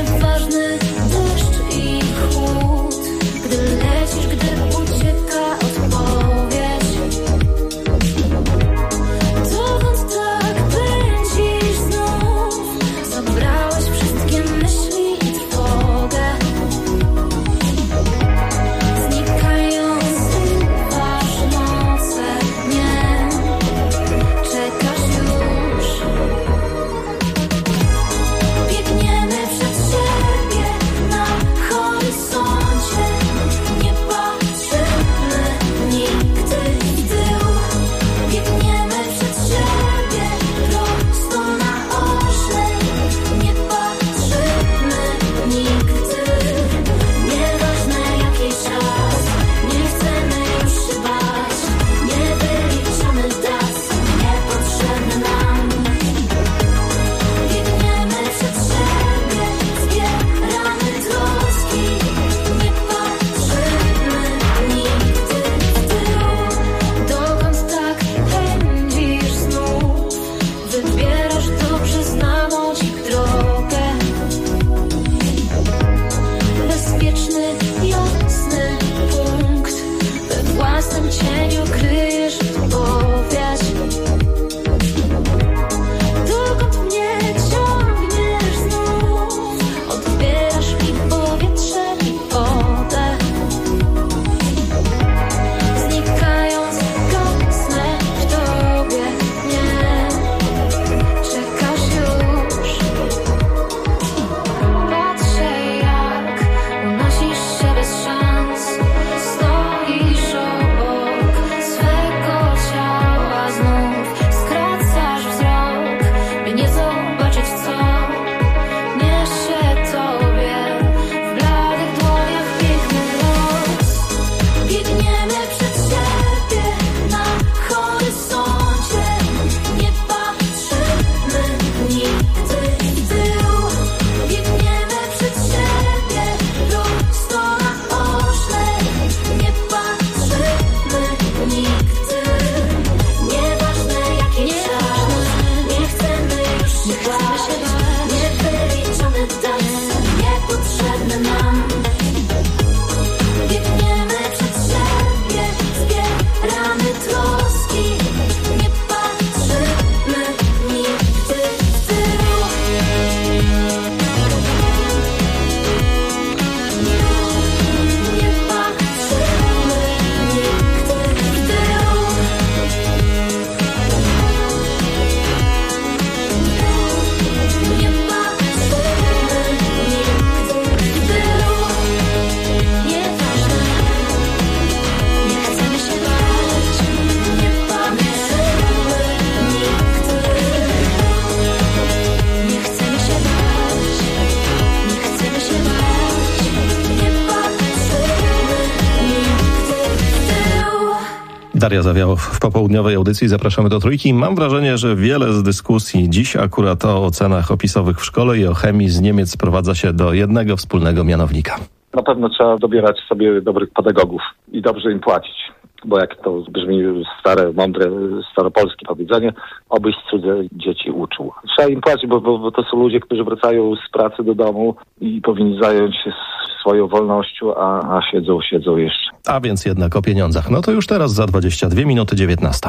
Daria Zawiałow w popołudniowej audycji. Zapraszamy do Trójki. Mam wrażenie, że wiele z dyskusji dziś akurat o ocenach opisowych w szkole i o chemii z Niemiec sprowadza się do jednego wspólnego mianownika. Na pewno trzeba dobierać sobie dobrych pedagogów i dobrze im płacić. Bo jak to brzmi stare, mądre, staropolskie powiedzenie, obyś cudze dzieci uczył. Trzeba im płacić, bo to są ludzie, którzy wracają z pracy do domu i powinni zająć się swoją wolnością, a siedzą jeszcze. A więc jednak o pieniądzach. No to już teraz za 22 minuty 19.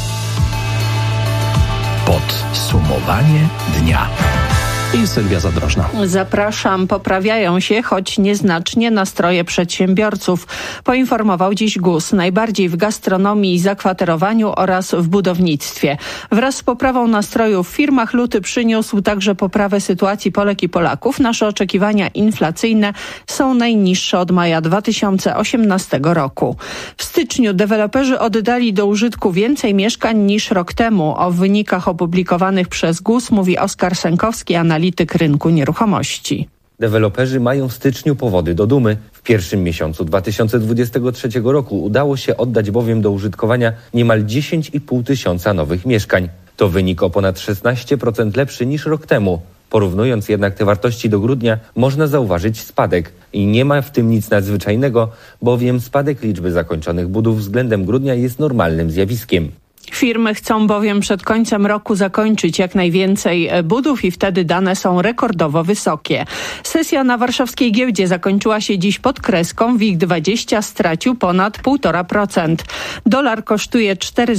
Podsumowanie dnia. I Sylwia Zadrożna. Zapraszam. Poprawiają się, choć nieznacznie, nastroje przedsiębiorców. Poinformował dziś GUS. Najbardziej w gastronomii i zakwaterowaniu oraz w budownictwie. Wraz z poprawą nastrojów w firmach luty przyniósł także poprawę sytuacji Polek i Polaków. Nasze oczekiwania inflacyjne są najniższe od maja 2018 roku. W styczniu deweloperzy oddali do użytku więcej mieszkań niż rok temu. O wynikach opublikowanych przez GUS mówi Oskar Sękowski, analityk rynku nieruchomości. Deweloperzy mają w styczniu powody do dumy. W pierwszym miesiącu 2023 roku udało się oddać bowiem do użytkowania niemal 10,5 tysiąca nowych mieszkań. To wynik o ponad 16% lepszy niż rok temu. Porównując jednak te wartości do grudnia, można zauważyć spadek. I nie ma w tym nic nadzwyczajnego, bowiem spadek liczby zakończonych budów względem grudnia jest normalnym zjawiskiem. Firmy chcą bowiem przed końcem roku zakończyć jak najwięcej budów i wtedy dane są rekordowo wysokie. Sesja na warszawskiej giełdzie zakończyła się dziś pod kreską. WIG20 stracił ponad 1,5%. Dolar kosztuje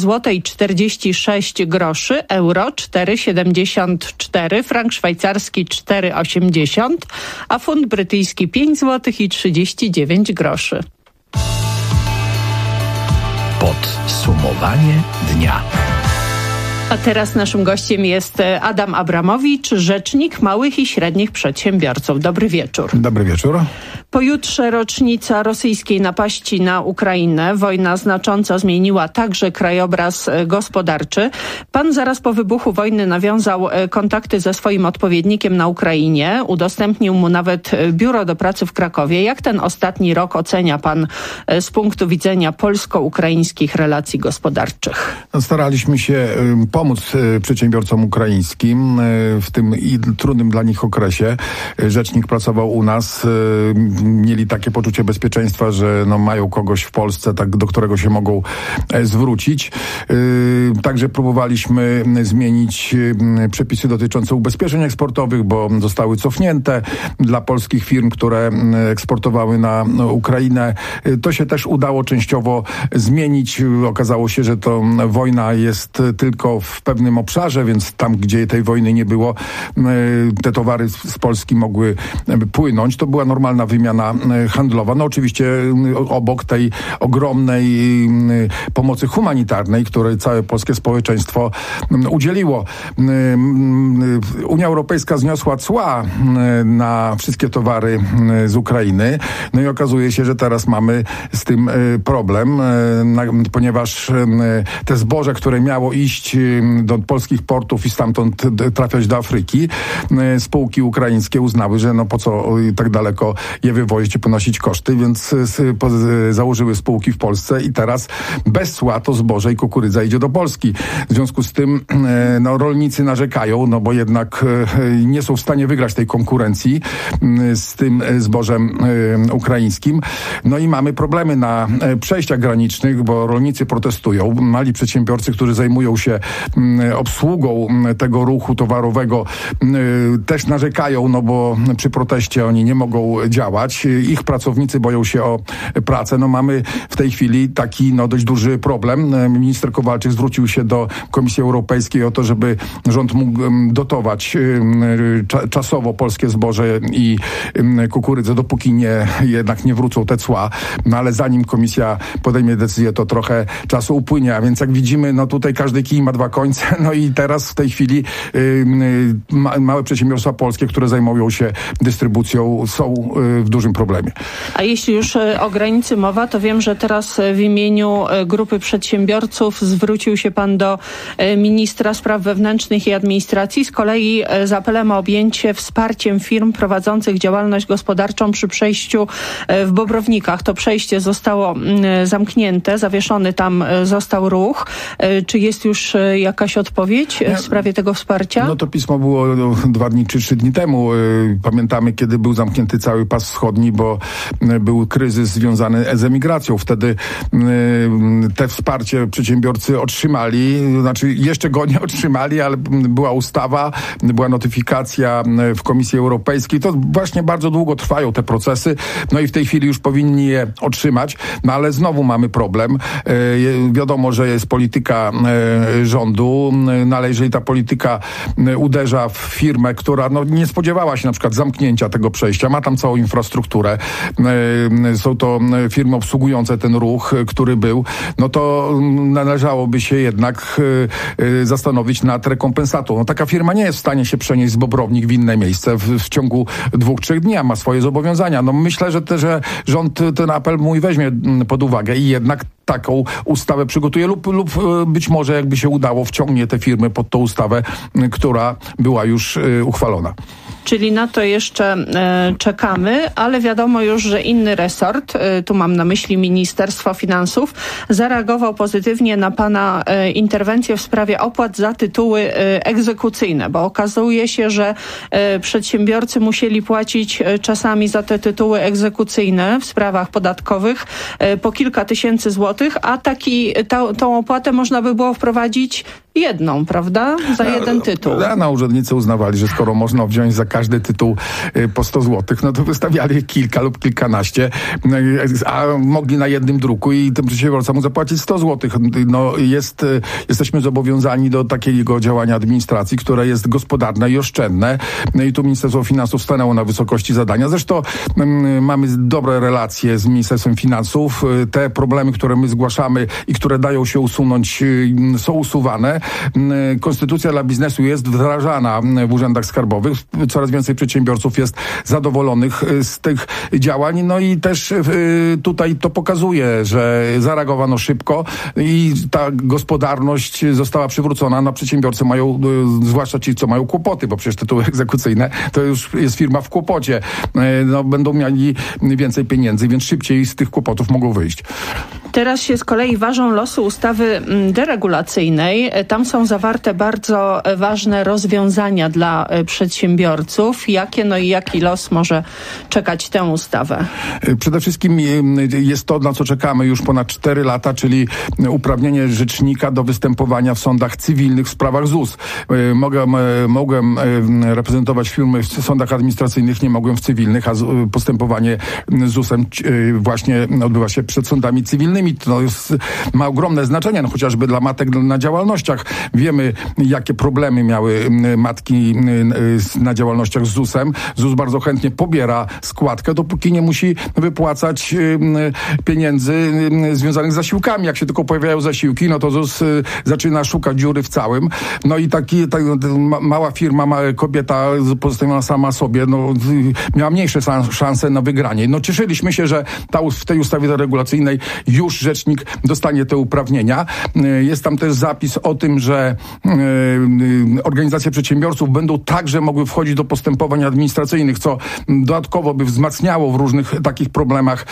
4,46 zł, euro 4,74, frank szwajcarski 4,80, a funt brytyjski 5,39 zł. Podsumowanie dnia. A teraz naszym gościem jest Adam Abramowicz, rzecznik małych i średnich przedsiębiorców. Dobry wieczór. Dobry wieczór. Pojutrze rocznica rosyjskiej napaści na Ukrainę. Wojna znacząco zmieniła także krajobraz gospodarczy. Pan zaraz po wybuchu wojny nawiązał kontakty ze swoim odpowiednikiem na Ukrainie. Udostępnił mu nawet biuro do pracy w Krakowie. Jak ten ostatni rok ocenia pan z punktu widzenia polsko-ukraińskich relacji gospodarczych? Staraliśmy się pomóc przedsiębiorcom ukraińskim w tym trudnym dla nich okresie. Rzecznik pracował u nas. Mieli takie poczucie bezpieczeństwa, że mają kogoś w Polsce, do którego się mogą zwrócić. Także próbowaliśmy zmienić przepisy dotyczące ubezpieczeń eksportowych, bo zostały cofnięte dla polskich firm, które eksportowały na Ukrainę. To się też udało częściowo zmienić. Okazało się, że to wojna jest tylko w pewnym obszarze, więc tam, gdzie tej wojny nie było, te towary z Polski mogły płynąć. To była normalna wymiana handlowa. No oczywiście obok tej ogromnej pomocy humanitarnej, której całe polskie społeczeństwo udzieliło. Unia Europejska zniosła cła na wszystkie towary z Ukrainy. No i okazuje się, że teraz mamy z tym problem, ponieważ te zboże, które miało iść do polskich portów i stamtąd trafiać do Afryki, spółki ukraińskie uznały, że po co tak daleko je wywozić i ponosić koszty, więc założyły spółki w Polsce i teraz bez cła to zboże i kukurydza idzie do Polski. W związku z tym rolnicy narzekają, bo jednak nie są w stanie wygrać tej konkurencji z tym zbożem ukraińskim. No i mamy problemy na przejściach granicznych, bo rolnicy protestują. Mali przedsiębiorcy, którzy zajmują się obsługą tego ruchu towarowego, też narzekają, bo przy proteście oni nie mogą działać. Ich pracownicy boją się o pracę. Mamy w tej chwili taki dość duży problem. Minister Kowalczyk zwrócił się do Komisji Europejskiej o to, żeby rząd mógł dotować czasowo polskie zboże i kukurydzę, dopóki jednak nie wrócą te cła. Ale zanim Komisja podejmie decyzję, to trochę czasu upłynie. A więc jak widzimy, tutaj każdy kij ma dwa końce. I teraz w tej chwili małe przedsiębiorstwa polskie, które zajmują się dystrybucją, są w dużym problemie. A jeśli już o granicy mowa, to wiem, że teraz w imieniu grupy przedsiębiorców zwrócił się pan do ministra spraw wewnętrznych i administracji z kolei z apelem o objęcie wsparciem firm prowadzących działalność gospodarczą przy przejściu w Bobrownikach. To przejście zostało zamknięte, zawieszony tam został ruch. Czy jest już jakaś odpowiedź w sprawie tego wsparcia? No to pismo było 2 dni czy 3 dni temu. Pamiętamy, kiedy był zamknięty cały pas wschodni, bo był kryzys związany z emigracją. Wtedy te wsparcie przedsiębiorcy otrzymali, znaczy jeszcze go nie otrzymali, ale była ustawa, była notyfikacja w Komisji Europejskiej. To właśnie bardzo długo trwają te procesy, no i w tej chwili już powinni je otrzymać, no ale znowu mamy problem. Wiadomo, że jest polityka rządu, no ale jeżeli ta polityka uderza w firmę, która nie spodziewała się na przykład zamknięcia tego przejścia, ma tam całą infrastrukturę, są to firmy obsługujące ten ruch, który był, no to należałoby się jednak zastanowić nad rekompensatą. No taka firma nie jest w stanie się przenieść z Bobrownik w inne miejsce w ciągu 2-3 dni, a ma swoje zobowiązania. No myślę, że rząd ten apel mój weźmie pod uwagę i jednak taką ustawę przygotuje lub być może jakby się udało wciągnie te firmy pod tą ustawę, która była już uchwalona. Czyli na to jeszcze czekamy, ale wiadomo już, że inny resort, tu mam na myśli Ministerstwo Finansów, zareagował pozytywnie na pana interwencję w sprawie opłat za tytuły egzekucyjne, bo okazuje się, że przedsiębiorcy musieli płacić czasami za te tytuły egzekucyjne w sprawach podatkowych po kilka tysięcy złotych, a tą opłatę można by było wprowadzić jedną, prawda? Za jeden tytuł. Urzędnicy uznawali, że skoro można wziąć za każdy tytuł po 100 zł, no to wystawiali kilka lub kilkanaście, a mogli na jednym druku i tym przedsiębiorca mu zapłacić 100 zł. No jesteśmy zobowiązani do takiego działania administracji, które jest gospodarne i oszczędne. No i tu Ministerstwo Finansów stanęło na wysokości zadania. Zresztą mamy dobre relacje z Ministerstwem Finansów. Te problemy, które my zgłaszamy i które dają się usunąć, są usuwane. Konstytucja dla biznesu jest wdrażana w urzędach skarbowych. Coraz więcej przedsiębiorców jest zadowolonych z tych działań. No i też tutaj to pokazuje, że zareagowano szybko i ta gospodarność została przywrócona. No przedsiębiorcy mają, zwłaszcza ci, co mają kłopoty, bo przecież tytuły egzekucyjne to już jest firma w kłopocie. No, będą mieli więcej pieniędzy, więc szybciej z tych kłopotów mogą wyjść. Teraz się z kolei ważą losy ustawy deregulacyjnej. Tam są zawarte bardzo ważne rozwiązania dla przedsiębiorców. Jakie, no i jaki los może czekać tę ustawę? Przede wszystkim jest to, na co czekamy już ponad 4 lata, czyli uprawnienie rzecznika do występowania w sądach cywilnych w sprawach ZUS. Mogłem reprezentować firmy w sądach administracyjnych, nie mogłem w cywilnych, a postępowanie ZUS-em właśnie odbywa się przed sądami cywilnymi. To ma ogromne znaczenie, no chociażby dla matek na działalnościach. Wiemy, jakie problemy miały matki na działalnościach z ZUS-em. ZUS bardzo chętnie pobiera składkę, dopóki nie musi wypłacać pieniędzy związanych z zasiłkami. Jak się tylko pojawiają zasiłki, no to ZUS zaczyna szukać dziury w całym. No i ta mała firma, mała kobieta pozostawiona sama sobie, no, miała mniejsze szanse na wygranie. No cieszyliśmy się, że w tej ustawie regulacyjnej już rzecznik dostanie te uprawnienia. Jest tam też zapis o tym, że organizacje przedsiębiorców będą także mogły wchodzić do postępowań administracyjnych, co dodatkowo by wzmacniało w różnych takich problemach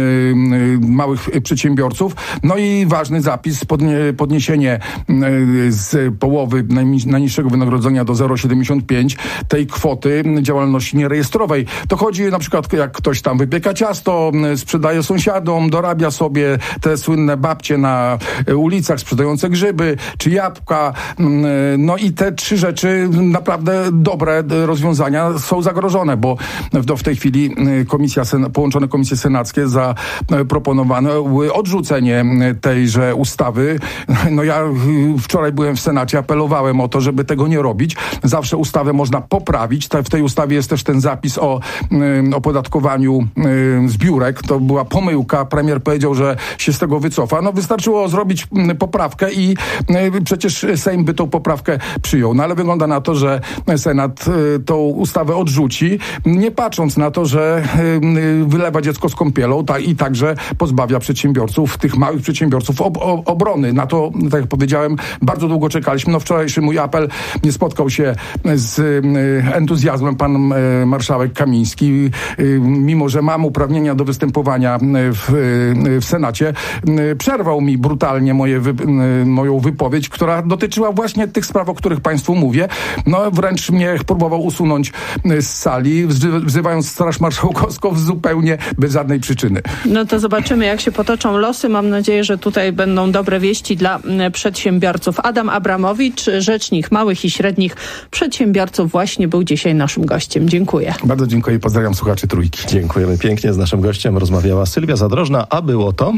małych przedsiębiorców. No i ważny zapis, podniesienie z połowy najniższego wynagrodzenia do 0,75 tej kwoty działalności nierejestrowej. To chodzi na przykład, jak ktoś tam wypieka ciasto, sprzedaje sąsiadom, dorabia sobie, te słynne babcie na ulicach sprzedające grzyby czy jabłka. No i te 3 rzeczy, naprawdę dobre rozwiązania, są zagrożone, bo w tej chwili połączone komisje senackie zaproponowały odrzucenie tejże ustawy. No ja wczoraj byłem w Senacie, apelowałem o to, żeby tego nie robić. Zawsze ustawę można poprawić. W tej ustawie jest też ten zapis o opodatkowaniu zbiórek. To była pomyłka. Premier powiedział, że się z tego wycofa. No wystarczyło zrobić poprawkę i przecież Sejm by tą poprawkę przyjął. No ale wygląda na to, że Senat tą ustawę odrzuci, nie patrząc na to, że wylewa dziecko z kąpielą i także pozbawia przedsiębiorców, tych małych przedsiębiorców obrony. Na to, tak jak powiedziałem, bardzo długo czekaliśmy. No wczorajszy mój apel nie spotkał się z entuzjazmem pan marszałek Kamiński. Mimo że mam uprawnienia do występowania w Senacie, przerwał mi brutalnie moją wypowiedź, która dotyczyła właśnie tych spraw, o których państwu mówię. No wręcz mnie próbował usunąć z sali, wzywając Straż Marszałkowską zupełnie bez żadnej przyczyny. No to zobaczymy, jak się potoczą losy. Mam nadzieję, że tutaj będą dobre wieści dla przedsiębiorców. Adam Abramowicz, rzecznik małych i średnich przedsiębiorców, właśnie był dzisiaj naszym gościem. Dziękuję. Bardzo dziękuję i pozdrawiam słuchaczy Trójki. Dziękujemy pięknie. Z naszym gościem rozmawiała Sylwia Zadrożna, a było to...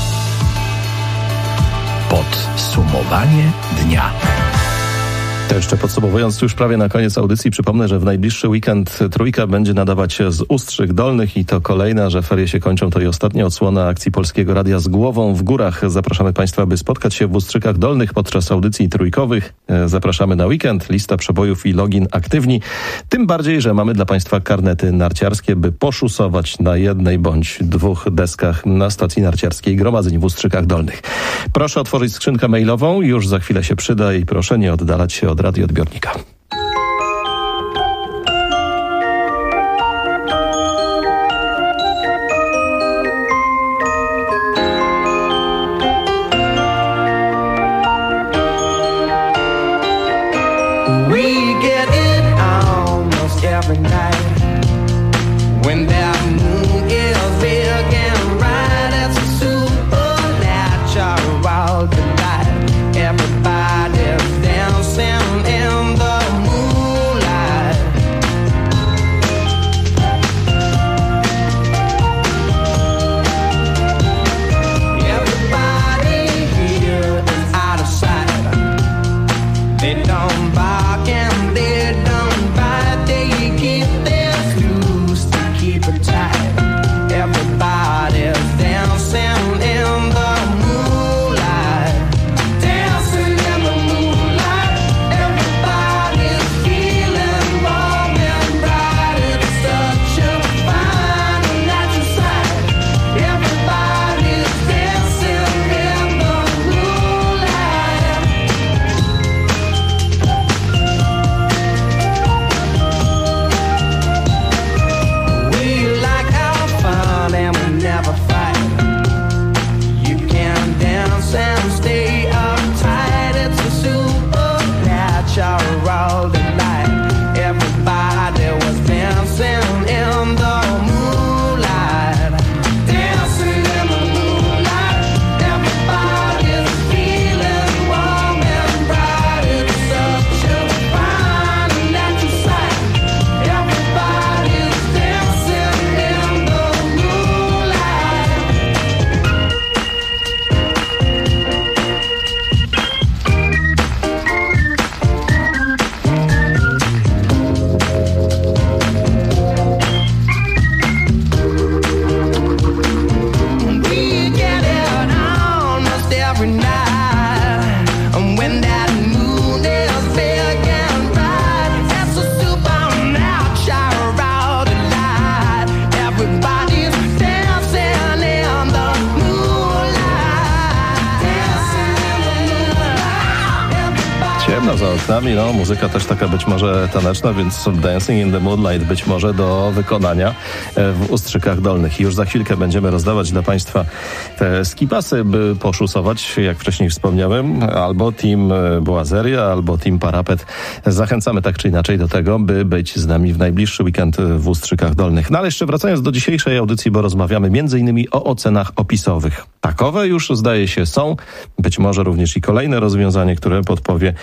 Podsumowanie dnia. To jeszcze podsumowując, już prawie na koniec audycji, przypomnę, że w najbliższy weekend Trójka będzie nadawać z Ustrzy Dolnych i to kolejna, że ferie się kończą, to i ostatnia odsłona akcji Polskiego Radia Z Głową w Górach. Zapraszamy Państwa, by spotkać się w Ustrzykach Dolnych podczas audycji trójkowych. Zapraszamy na weekend, lista przebojów i login aktywni. Tym bardziej, że mamy dla Państwa karnety narciarskie, by poszusować na jednej bądź dwóch deskach na stacji narciarskiej Gromadzeń w Ustrzykach Dolnych. Proszę otworzyć skrzynkę mailową, już za chwilę się przyda i proszę nie oddalać się od radioodbiornika. Za oknami, no muzyka też taka być może taneczna, więc Dancing in the Moonlight być może do wykonania w Ustrzykach Dolnych. I już za chwilkę będziemy rozdawać dla Państwa te skipasy, by poszusować, jak wcześniej wspomniałem, albo Team Boazeria, albo Team Parapet. Zachęcamy tak czy inaczej do tego, by być z nami w najbliższy weekend w Ustrzykach Dolnych. No ale jeszcze wracając do dzisiejszej audycji, bo rozmawiamy m.in. o ocenach opisowych. Takowe już zdaje się są, być może również i kolejne rozwiązanie, które podpowie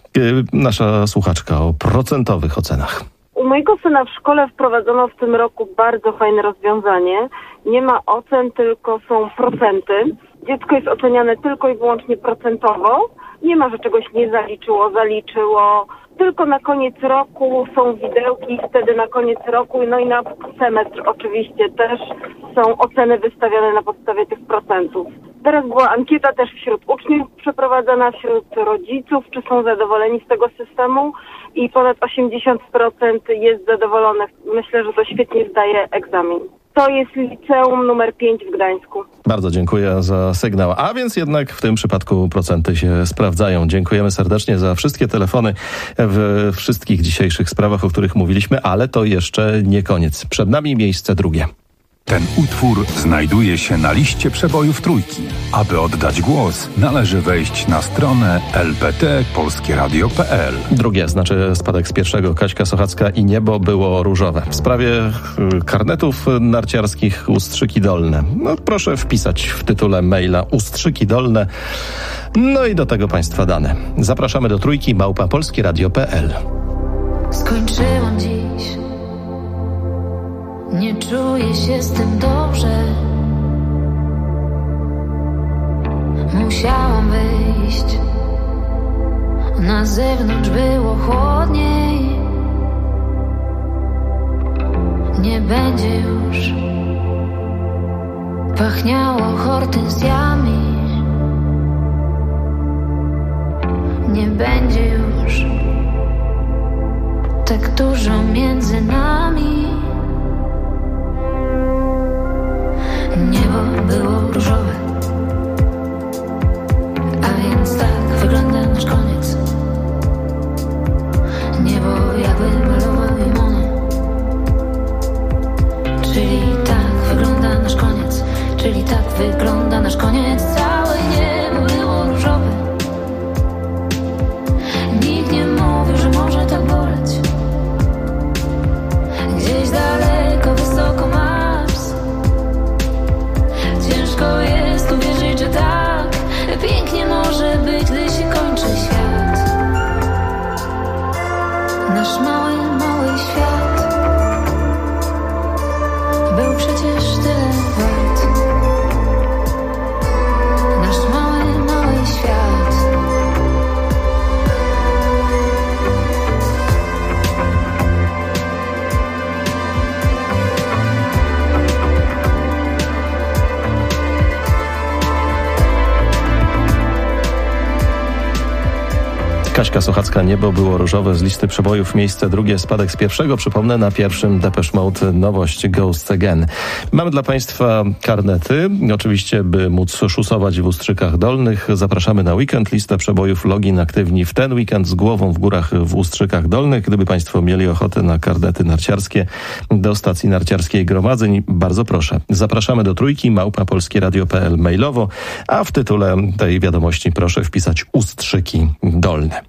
nasza słuchaczka o procentowych ocenach. U mojego syna w szkole wprowadzono w tym roku bardzo fajne rozwiązanie. Nie ma ocen, tylko są procenty. Dziecko jest oceniane tylko i wyłącznie procentowo. Nie ma, że czegoś nie zaliczyło, zaliczyło. Tylko na koniec roku są widełki, wtedy na koniec roku, no i na semestr oczywiście też są oceny wystawiane na podstawie tych procentów. Teraz była ankieta też wśród uczniów przeprowadzana, wśród rodziców, czy są zadowoleni z tego systemu i ponad 80% jest zadowolonych. Myślę, że to świetnie zdaje egzamin. To jest liceum numer 5 w Gdańsku. Bardzo dziękuję za sygnał. A więc jednak w tym przypadku procenty się sprawdzają. Dziękujemy serdecznie za wszystkie telefony w wszystkich dzisiejszych sprawach, o których mówiliśmy, ale to jeszcze nie koniec. Przed nami miejsce drugie. Ten utwór znajduje się na liście przebojów Trójki. Aby oddać głos, należy wejść na stronę lpt.polskieradio.pl. Drugie, znaczy spadek z pierwszego. Kaśka Sochacka i niebo było różowe. W sprawie karnetów narciarskich ustrzyki dolne. No proszę wpisać w tytule maila ustrzyki dolne. No i do tego Państwa dane. Zapraszamy do Trójki @polskieradio.pl. Skończyłam dziś. Nie czuję się z tym dobrze. Musiałam wyjść. Na zewnątrz było chłodniej. Nie będzie już pachniało hortensjami. Nie będzie już tak dużo między nami. Niebo było różowe, a więc tak wygląda nasz koniec. Niebo jakby malował limony. Czyli tak wygląda nasz koniec. Czyli tak wygląda nasz koniec. Całe niebo było różowe. Nikt nie mówił, że może tak boleć. Gdzieś daleko, wysoko Mars. Ciężko jest uwierzyć, że tak pięknie może być, gdy się kończy świat. Nasz mały, mały świat był przecież tyle wart. Nasz mały, mały świat. Kaśka Sochacka, niebo było różowe, z listy przebojów miejsce drugie, spadek z pierwszego. Przypomnę, na pierwszym Depeche Mode nowość Ghosts Again. Mamy dla Państwa karnety. Oczywiście, by móc szusować w Ustrzykach Dolnych, zapraszamy na weekend. Lista przebojów, login aktywni w ten weekend z głową w górach w Ustrzykach Dolnych. Gdyby Państwo mieli ochotę na karnety narciarskie do stacji narciarskiej Gromadzeń, bardzo proszę. Zapraszamy do Trójki @polskieradio.pl mailowo, a w tytule tej wiadomości proszę wpisać Ustrzyki Dolne.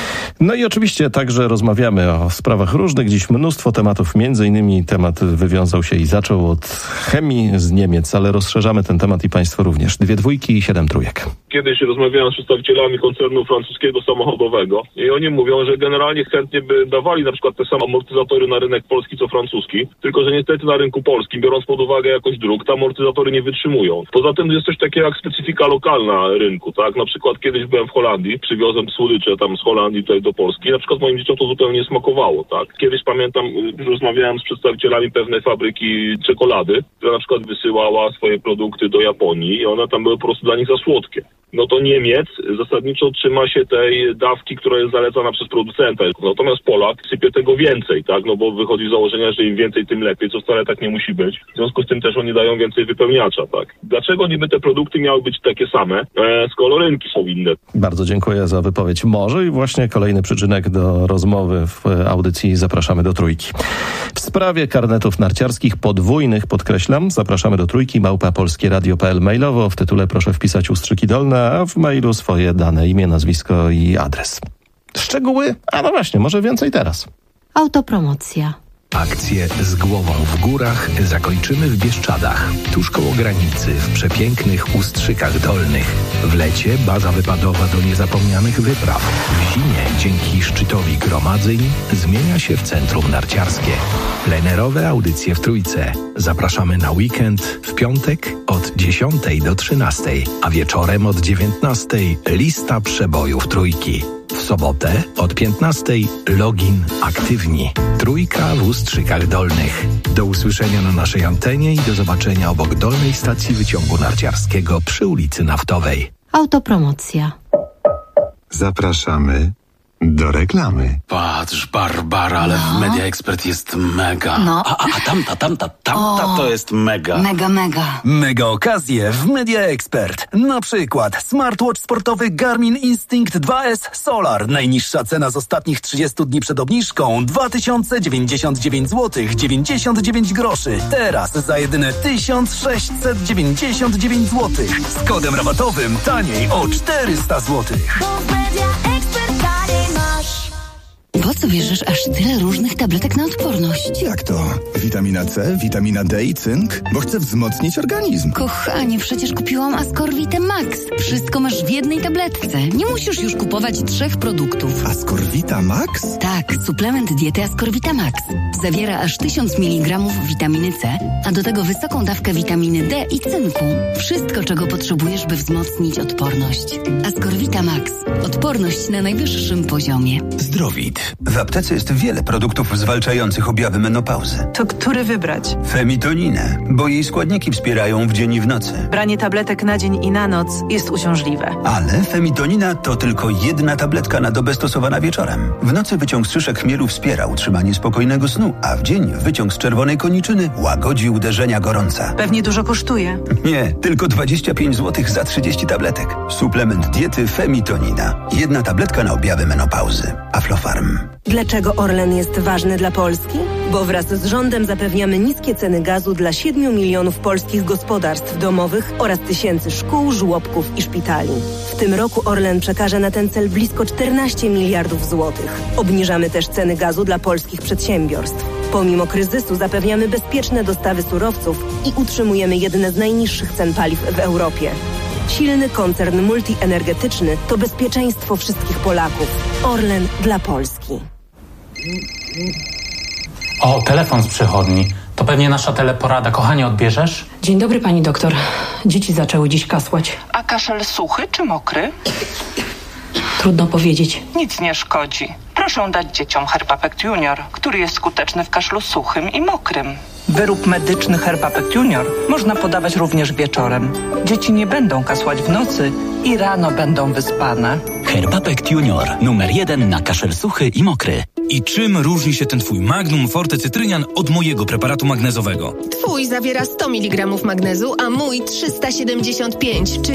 No i oczywiście także rozmawiamy o sprawach różnych. Dziś mnóstwo tematów, między innymi temat wywiązał się i zaczął od chemii z Niemiec, ale rozszerzamy ten temat i Państwo również. 2 dwójki i 7 trójek. Kiedyś rozmawiałem z przedstawicielami koncernu francuskiego samochodowego i oni mówią, że generalnie chętnie by dawali na przykład te same amortyzatory na rynek polski co francuski, tylko że niestety na rynku polskim, biorąc pod uwagę jakość dróg, te amortyzatory nie wytrzymują. Poza tym jest coś takiego jak specyfika lokalna rynku, tak? Na przykład kiedyś byłem w Holandii, przywiozłem słodycze tam z Holandii tutaj do Polski, na przykład moim dzieciom to zupełnie nie smakowało, tak? Kiedyś pamiętam, rozmawiałem z przedstawicielami pewnej fabryki czekolady, która na przykład wysyłała swoje produkty do Japonii i one tam były po prostu dla nich za słodkie. No to Niemiec zasadniczo trzyma się tej dawki, która jest zalecana przez producenta. Natomiast Polak sypie tego więcej, tak? No bo wychodzi z założenia, że im więcej, tym lepiej, co wcale tak nie musi być. W związku z tym też oni dają więcej wypełniacza, tak? Dlaczego niby te produkty miały być takie same, skoro rynki są inne? Bardzo dziękuję za wypowiedź. Może i właśnie kolejny przyczynek do rozmowy w audycji Zapraszamy do Trójki. W sprawie karnetów narciarskich podwójnych, podkreślam, zapraszamy do Trójki @polskieradio.pl mailowo. W tytule proszę wpisać Ustrzyki Dolne, a w mailu swoje dane, imię, nazwisko i adres. Szczegóły? A no właśnie, może więcej teraz. Autopromocja. Akcję Z głową w górach zakończymy w Bieszczadach, tuż koło granicy, w przepięknych Ustrzykach Dolnych. W lecie baza wypadowa do niezapomnianych wypraw. W zimie dzięki szczytowi gromadzeń zmienia się w centrum narciarskie. Plenerowe audycje w Trójce. Zapraszamy na weekend w piątek od 10 do 13, a wieczorem od 19 lista przebojów Trójki. W sobotę od 15:00 login aktywni. Trójka w Ustrzykach Dolnych. Do usłyszenia na naszej antenie i do zobaczenia obok dolnej stacji wyciągu narciarskiego przy ulicy Naftowej. Autopromocja. Zapraszamy do reklamy. Patrz, Barbara, ale w Media Expert jest mega. No. A tamta to jest mega. Mega. Mega okazje w Media Expert. Na przykład smartwatch sportowy Garmin Instinct 2S Solar. Najniższa cena z ostatnich 30 dni przed obniżką 2099 zł 99 groszy. Teraz za jedyne 1699 zł. Z kodem rabatowym taniej o 400 zł. Po co bierzesz aż tyle różnych tabletek na odporność? Jak to? Witamina C, witamina D i cynk? Bo chcę wzmocnić organizm. Kochanie, przecież kupiłam Ascorvitę Max. Wszystko masz w jednej tabletce. Nie musisz już kupować 3 produktów. Ascorvita Max? Tak, suplement diety Ascorvita Max. Zawiera aż 1000 mg witaminy C, a do tego wysoką dawkę witaminy D i cynku. Wszystko, czego potrzebujesz, by wzmocnić odporność. Ascorvita Max. Odporność na najwyższym poziomie. Zdrowit. W aptece jest wiele produktów zwalczających objawy menopauzy. To który wybrać? Femitoninę, bo jej składniki wspierają w dzień i w nocy. Branie tabletek na dzień i na noc jest uciążliwe. Ale femitonina to tylko jedna tabletka na dobę stosowana wieczorem. W nocy wyciąg z szyszek chmielu wspiera utrzymanie spokojnego snu, a w dzień wyciąg z czerwonej koniczyny łagodzi uderzenia gorąca. Pewnie dużo kosztuje. Nie, tylko 25 zł za 30 tabletek. Suplement diety Femitonina. Jedna tabletka na objawy menopauzy. Aflofarm. Dlaczego Orlen jest ważny dla Polski? Bo wraz z rządem zapewniamy niskie ceny gazu dla 7 milionów polskich gospodarstw domowych oraz tysięcy szkół, żłobków i szpitali. W tym roku Orlen przekaże na ten cel blisko 14 miliardów złotych. Obniżamy też ceny gazu dla polskich przedsiębiorstw. Pomimo kryzysu zapewniamy bezpieczne dostawy surowców i utrzymujemy jedne z najniższych cen paliw w Europie. Silny koncern multienergetyczny to bezpieczeństwo wszystkich Polaków. Orlen dla Polski. O, telefon z przychodni. To pewnie nasza teleporada. Kochanie, odbierzesz? Dzień dobry, pani doktor. Dzieci zaczęły dziś kasłać. A kaszel suchy czy mokry? Trudno powiedzieć. Nic nie szkodzi. Proszę dać dzieciom Herbapect Junior, który jest skuteczny w kaszlu suchym i mokrym. Wyrób medyczny Herbapect Junior można podawać również wieczorem. Dzieci nie będą kasłać w nocy i rano będą wyspane. Herbapect Junior. Numer 1 na kaszel suchy i mokry. I czym różni się ten twój Magnum Forte Cytrynian od mojego preparatu magnezowego? Twój zawiera 100 mg magnezu, a mój 375, czyli